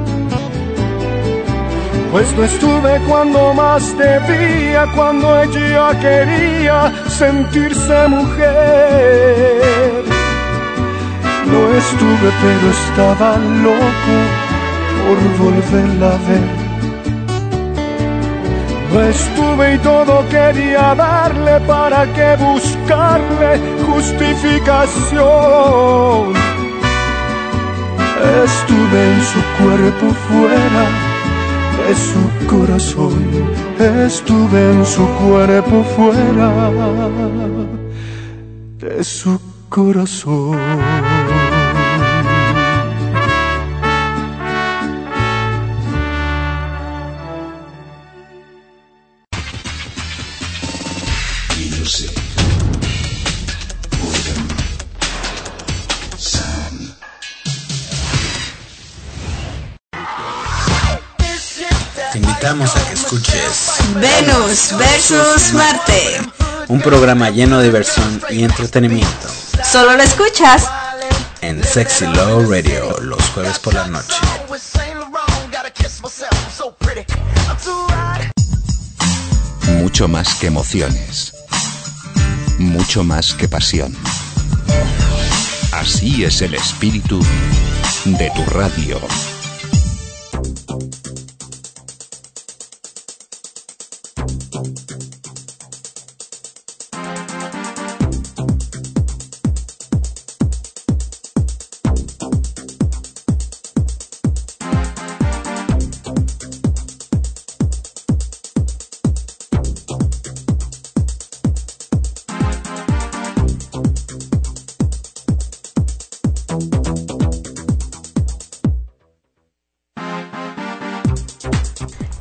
Pues no estuve cuando más debía, cuando ella quería sentirse mujer. No estuve, pero estaba loco por volverla a ver. No estuve y todo quería darle, para que buscarle justificación. Estuve en su cuerpo, fuera de su corazón. Estuve en su cuerpo, fuera de su corazón. Te invitamos a que escuches Venus versus Marte, un programa lleno de diversión y entretenimiento. Solo lo escuchas en Sexy Love Radio los jueves por la noche. Mucho más que emociones, mucho más que pasión. Así es el espíritu de tu radio.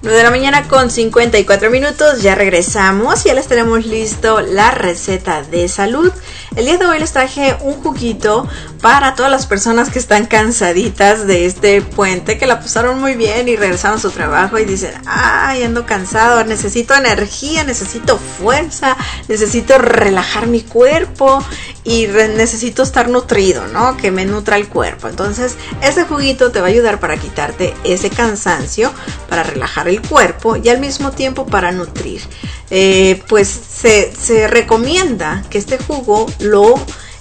9 de la mañana con 54 minutos, ya regresamos, ya les tenemos listo la receta de salud. El día de hoy les traje un juguito para todas las personas que están cansaditas de este puente, que la pasaron muy bien y regresaron a su trabajo y dicen, ay, ando cansado, necesito energía, necesito fuerza, necesito relajar mi cuerpo y necesito estar nutrido, ¿no? Que me nutra el cuerpo. Entonces, este juguito te va a ayudar para quitarte ese cansancio, para relajar el cuerpo y al mismo tiempo para nutrir. Pues se recomienda que este jugo lo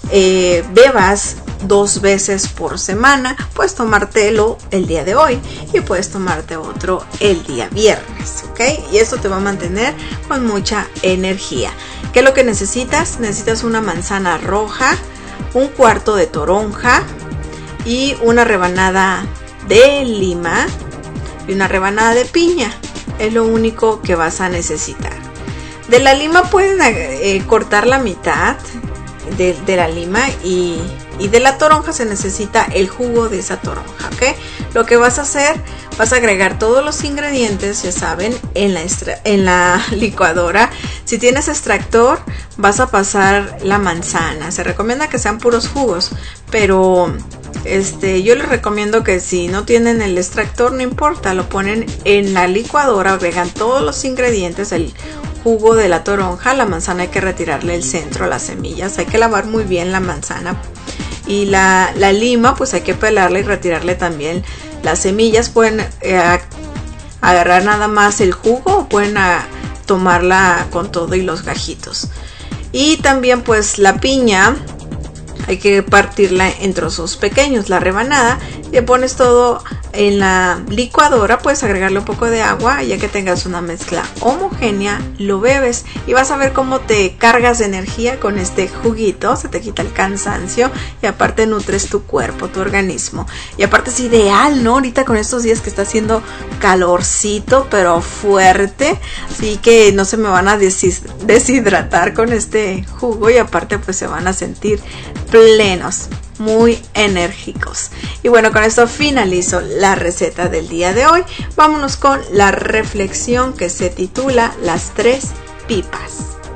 bebas 2 veces por semana. Puedes tomártelo el día de hoy y puedes tomarte otro el día viernes, ¿ok? Y esto te va a mantener con mucha energía. ¿Qué es lo que necesitas? Necesitas una manzana roja, un cuarto de toronja y una rebanada de lima y una rebanada de piña. Es lo único que vas a necesitar. De la lima puedes cortar la mitad de la lima y de la toronja se necesita el jugo de esa toronja, ¿ok? Lo que vas a hacer, vas a agregar todos los ingredientes, ya saben, en la licuadora. Si tienes extractor, vas a pasar la manzana. Se recomienda que sean puros jugos, pero yo les recomiendo que si no tienen el extractor, no importa, lo ponen en la licuadora, agregan todos los ingredientes, el jugo de la toronja, la manzana hay que retirarle el centro, las semillas, hay que lavar muy bien la manzana y la lima pues hay que pelarla y retirarle también las semillas. Pueden agarrar nada más el jugo o pueden tomarla con todo y los gajitos. Y también pues la piña hay que partirla en trozos pequeños, la rebanada, y pones todo en la licuadora, puedes agregarle un poco de agua, ya que tengas una mezcla homogénea, lo bebes y vas a ver cómo te cargas de energía con este juguito, se te quita el cansancio y aparte nutres tu cuerpo, tu organismo. Y aparte es ideal, ¿no? Ahorita con estos días que está haciendo calorcito, pero fuerte, así que no se me van a deshidratar con este jugo y aparte pues se van a sentir plenos, muy enérgicos. Y bueno, con esto finalizo la receta del día de hoy. Vámonos con la reflexión que se titula Las 3 pipas.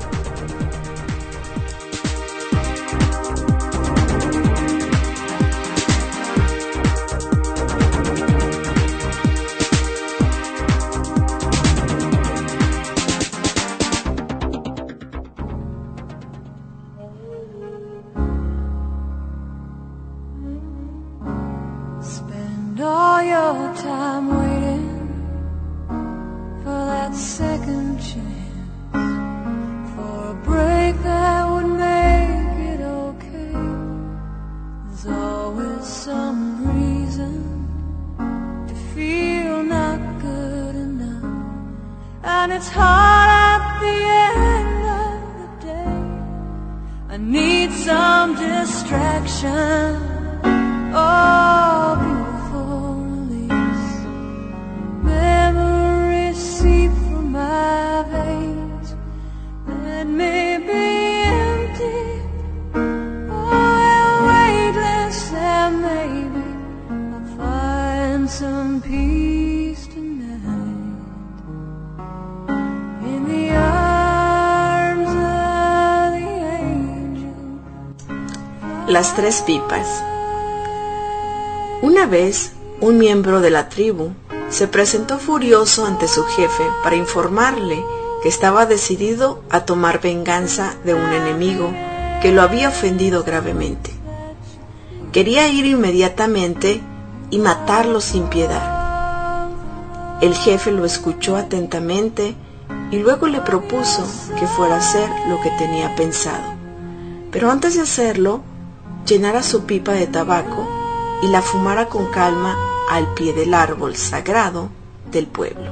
All your time waiting for that second chance, for a break that would make it okay. There's always some reason to feel not good enough, and it's hard at the end of the day. I need some distraction. Oh, beautiful release. Memories seep from my veins. Let me be empty. Oh, weightless, and maybe I'll find some peace tonight in the arms of the angel. Las 3 pipas. Una vez, un miembro de la tribu se presentó furioso ante su jefe para informarle que estaba decidido a tomar venganza de un enemigo que lo había ofendido gravemente. Quería ir inmediatamente y matarlo sin piedad. El jefe lo escuchó atentamente y luego le propuso que fuera a hacer lo que tenía pensado. Pero antes de hacerlo, llenara su pipa de tabaco y la fumara con calma al pie del árbol sagrado del pueblo.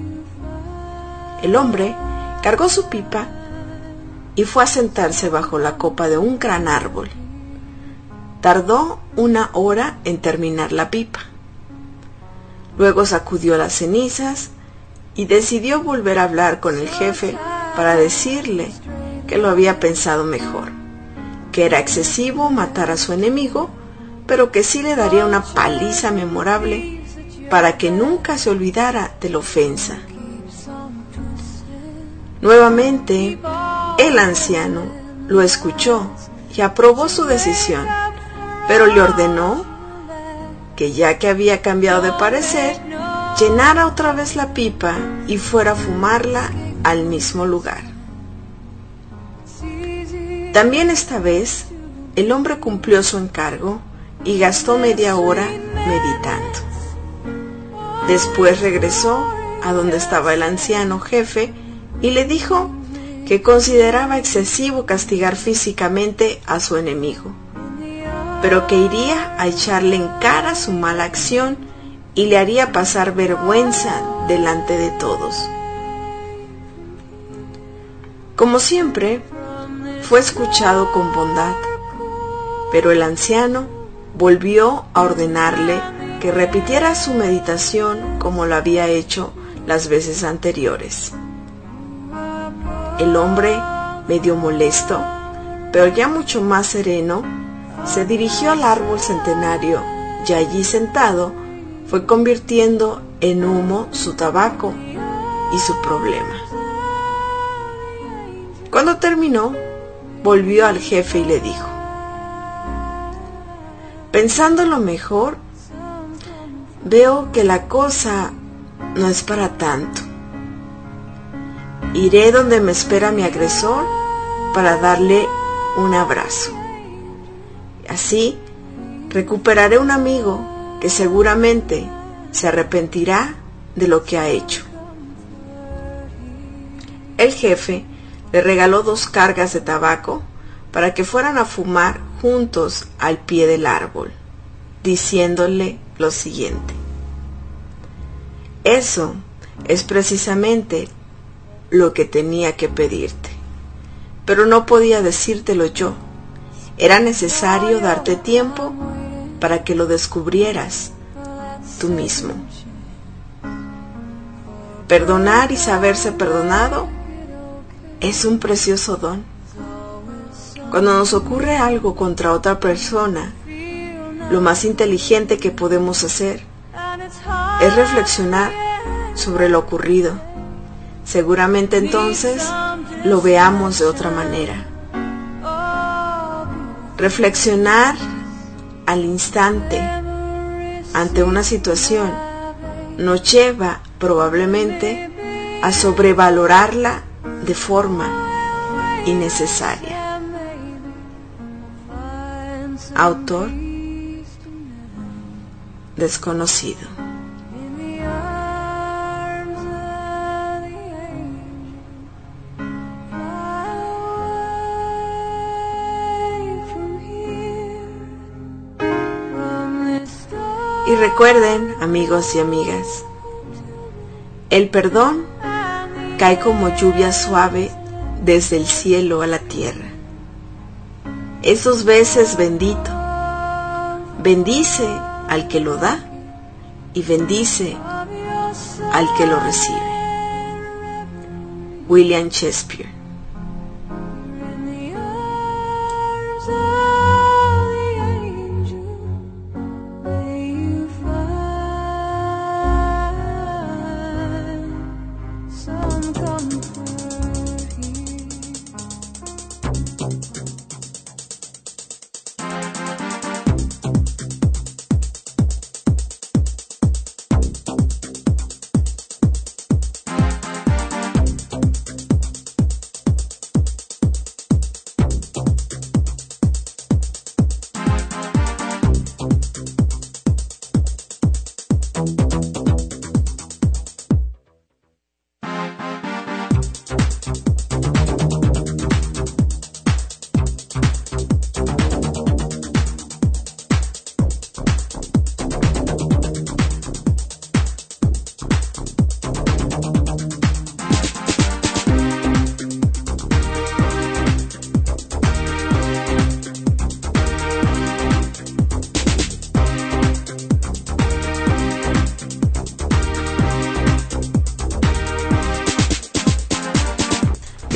El hombre cargó su pipa y fue a sentarse bajo la copa de un gran árbol. Tardó 1 hora en terminar la pipa. Luego sacudió las cenizas y decidió volver a hablar con el jefe para decirle que lo había pensado mejor, que era excesivo matar a su enemigo, pero que sí le daría una paliza memorable para que nunca se olvidara de la ofensa. Nuevamente, el anciano lo escuchó y aprobó su decisión, pero le ordenó que, ya que había cambiado de parecer, llenara otra vez la pipa y fuera a fumarla al mismo lugar. También esta vez, el hombre cumplió su encargo y gastó media hora meditando. Después regresó a donde estaba el anciano jefe y le dijo que consideraba excesivo castigar físicamente a su enemigo, pero que iría a echarle en cara su mala acción y le haría pasar vergüenza delante de todos. Como siempre, fue escuchado con bondad, pero el anciano volvió a ordenarle que repitiera su meditación como lo había hecho las veces anteriores. El hombre, medio molesto, pero ya mucho más sereno, se dirigió al árbol centenario y allí sentado fue convirtiendo en humo su tabaco y su problema. Cuando terminó, volvió al jefe y le dijo: pensándolo mejor, veo que la cosa no es para tanto. Iré donde me espera mi agresor para darle un abrazo. Así recuperaré un amigo que seguramente se arrepentirá de lo que ha hecho. El jefe le regaló 2 cargas de tabaco para que fueran a fumar juntos al pie del árbol, diciéndole lo siguiente: eso es precisamente lo que tenía que pedirte, pero no podía decírtelo yo. Era necesario darte tiempo para que lo descubrieras tú mismo. Perdonar y saberse perdonado es un precioso don. Cuando nos ocurre algo contra otra persona, lo más inteligente que podemos hacer es reflexionar sobre lo ocurrido. Seguramente entonces lo veamos de otra manera. Reflexionar al instante ante una situación nos lleva probablemente a sobrevalorarla de forma innecesaria. Autor desconocido. Y recuerden, amigos y amigas, el perdón cae como lluvia suave desde el cielo a la tierra. Es 2 veces bendito. Bendice al que lo da y bendice al que lo recibe. William Shakespeare.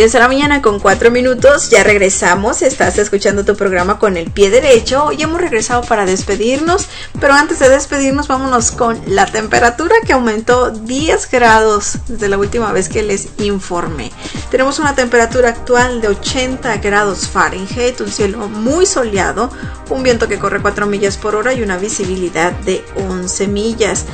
10 de la mañana con 4 minutos, ya regresamos, estás escuchando tu programa Con el Pie Derecho. Ya hemos regresado para despedirnos, pero antes de despedirnos vámonos con la temperatura que aumentó 10 grados desde la última vez que les informé. Tenemos una temperatura actual de 80 grados Fahrenheit, un cielo muy soleado, un viento que corre 4 millas por hora y una visibilidad de 11 millas.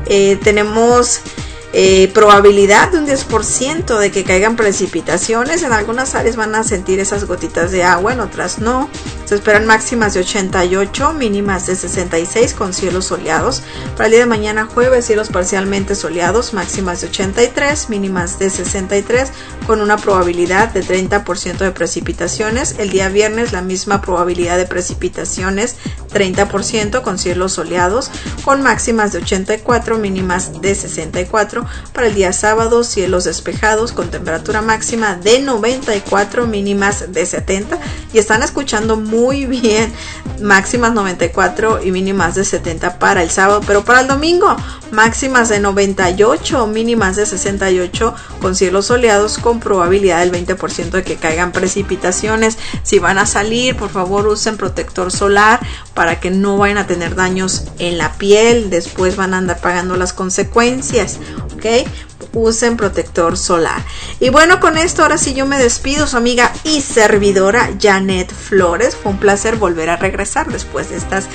Tenemos probabilidad de un 10% de que caigan precipitaciones. En algunas áreas van a sentir esas gotitas de agua, en otras no. Se esperan máximas de 88, mínimas de 66 con cielos soleados. Para el día de mañana jueves, cielos parcialmente soleados, máximas de 83, mínimas de 63 con una probabilidad de 30% de precipitaciones. El día viernes la misma probabilidad de precipitaciones, 30% con cielos soleados, con máximas de 84, mínimas de 64. Para el día sábado, cielos despejados con temperatura máxima de 94, mínimas de 70. Y están escuchando muy bien, máximas 94 y mínimas de 70 para el sábado. Pero para el domingo, máximas de 98, mínimas de 68 con cielos soleados, con probabilidad del 20% de que caigan precipitaciones. Si van a salir, por favor usen protector solar para que no vayan a tener daños en la piel. Después van a andar pagando las consecuencias, ¿ok? Usen protector solar. Y bueno, con esto ahora sí yo me despido, su amiga y servidora Janet Flores. Fue un placer volver a regresar después de estas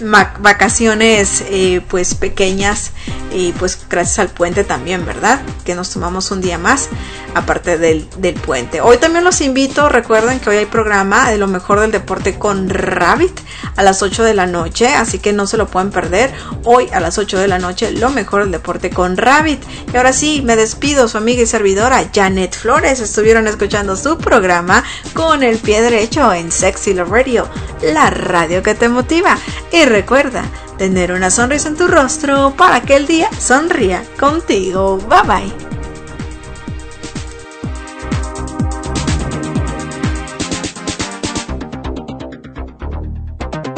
vacaciones pues pequeñas, y pues gracias al puente también, ¿verdad? Que nos tomamos un día más aparte del puente. Hoy también los invito, recuerden que hoy hay programa de lo mejor del deporte con Rabbit a las 8 de la noche, así que no se lo pueden perder. Hoy a las 8 de la noche lo mejor del deporte con Rabbit. Y ahora sí, me despido, su amiga y servidora Janet Flores. Estuvieron escuchando su programa Con el Pie Derecho en Sexy Love Radio, la radio que te motiva. Y recuerda tener una sonrisa en tu rostro para que el día sonría contigo. Bye bye.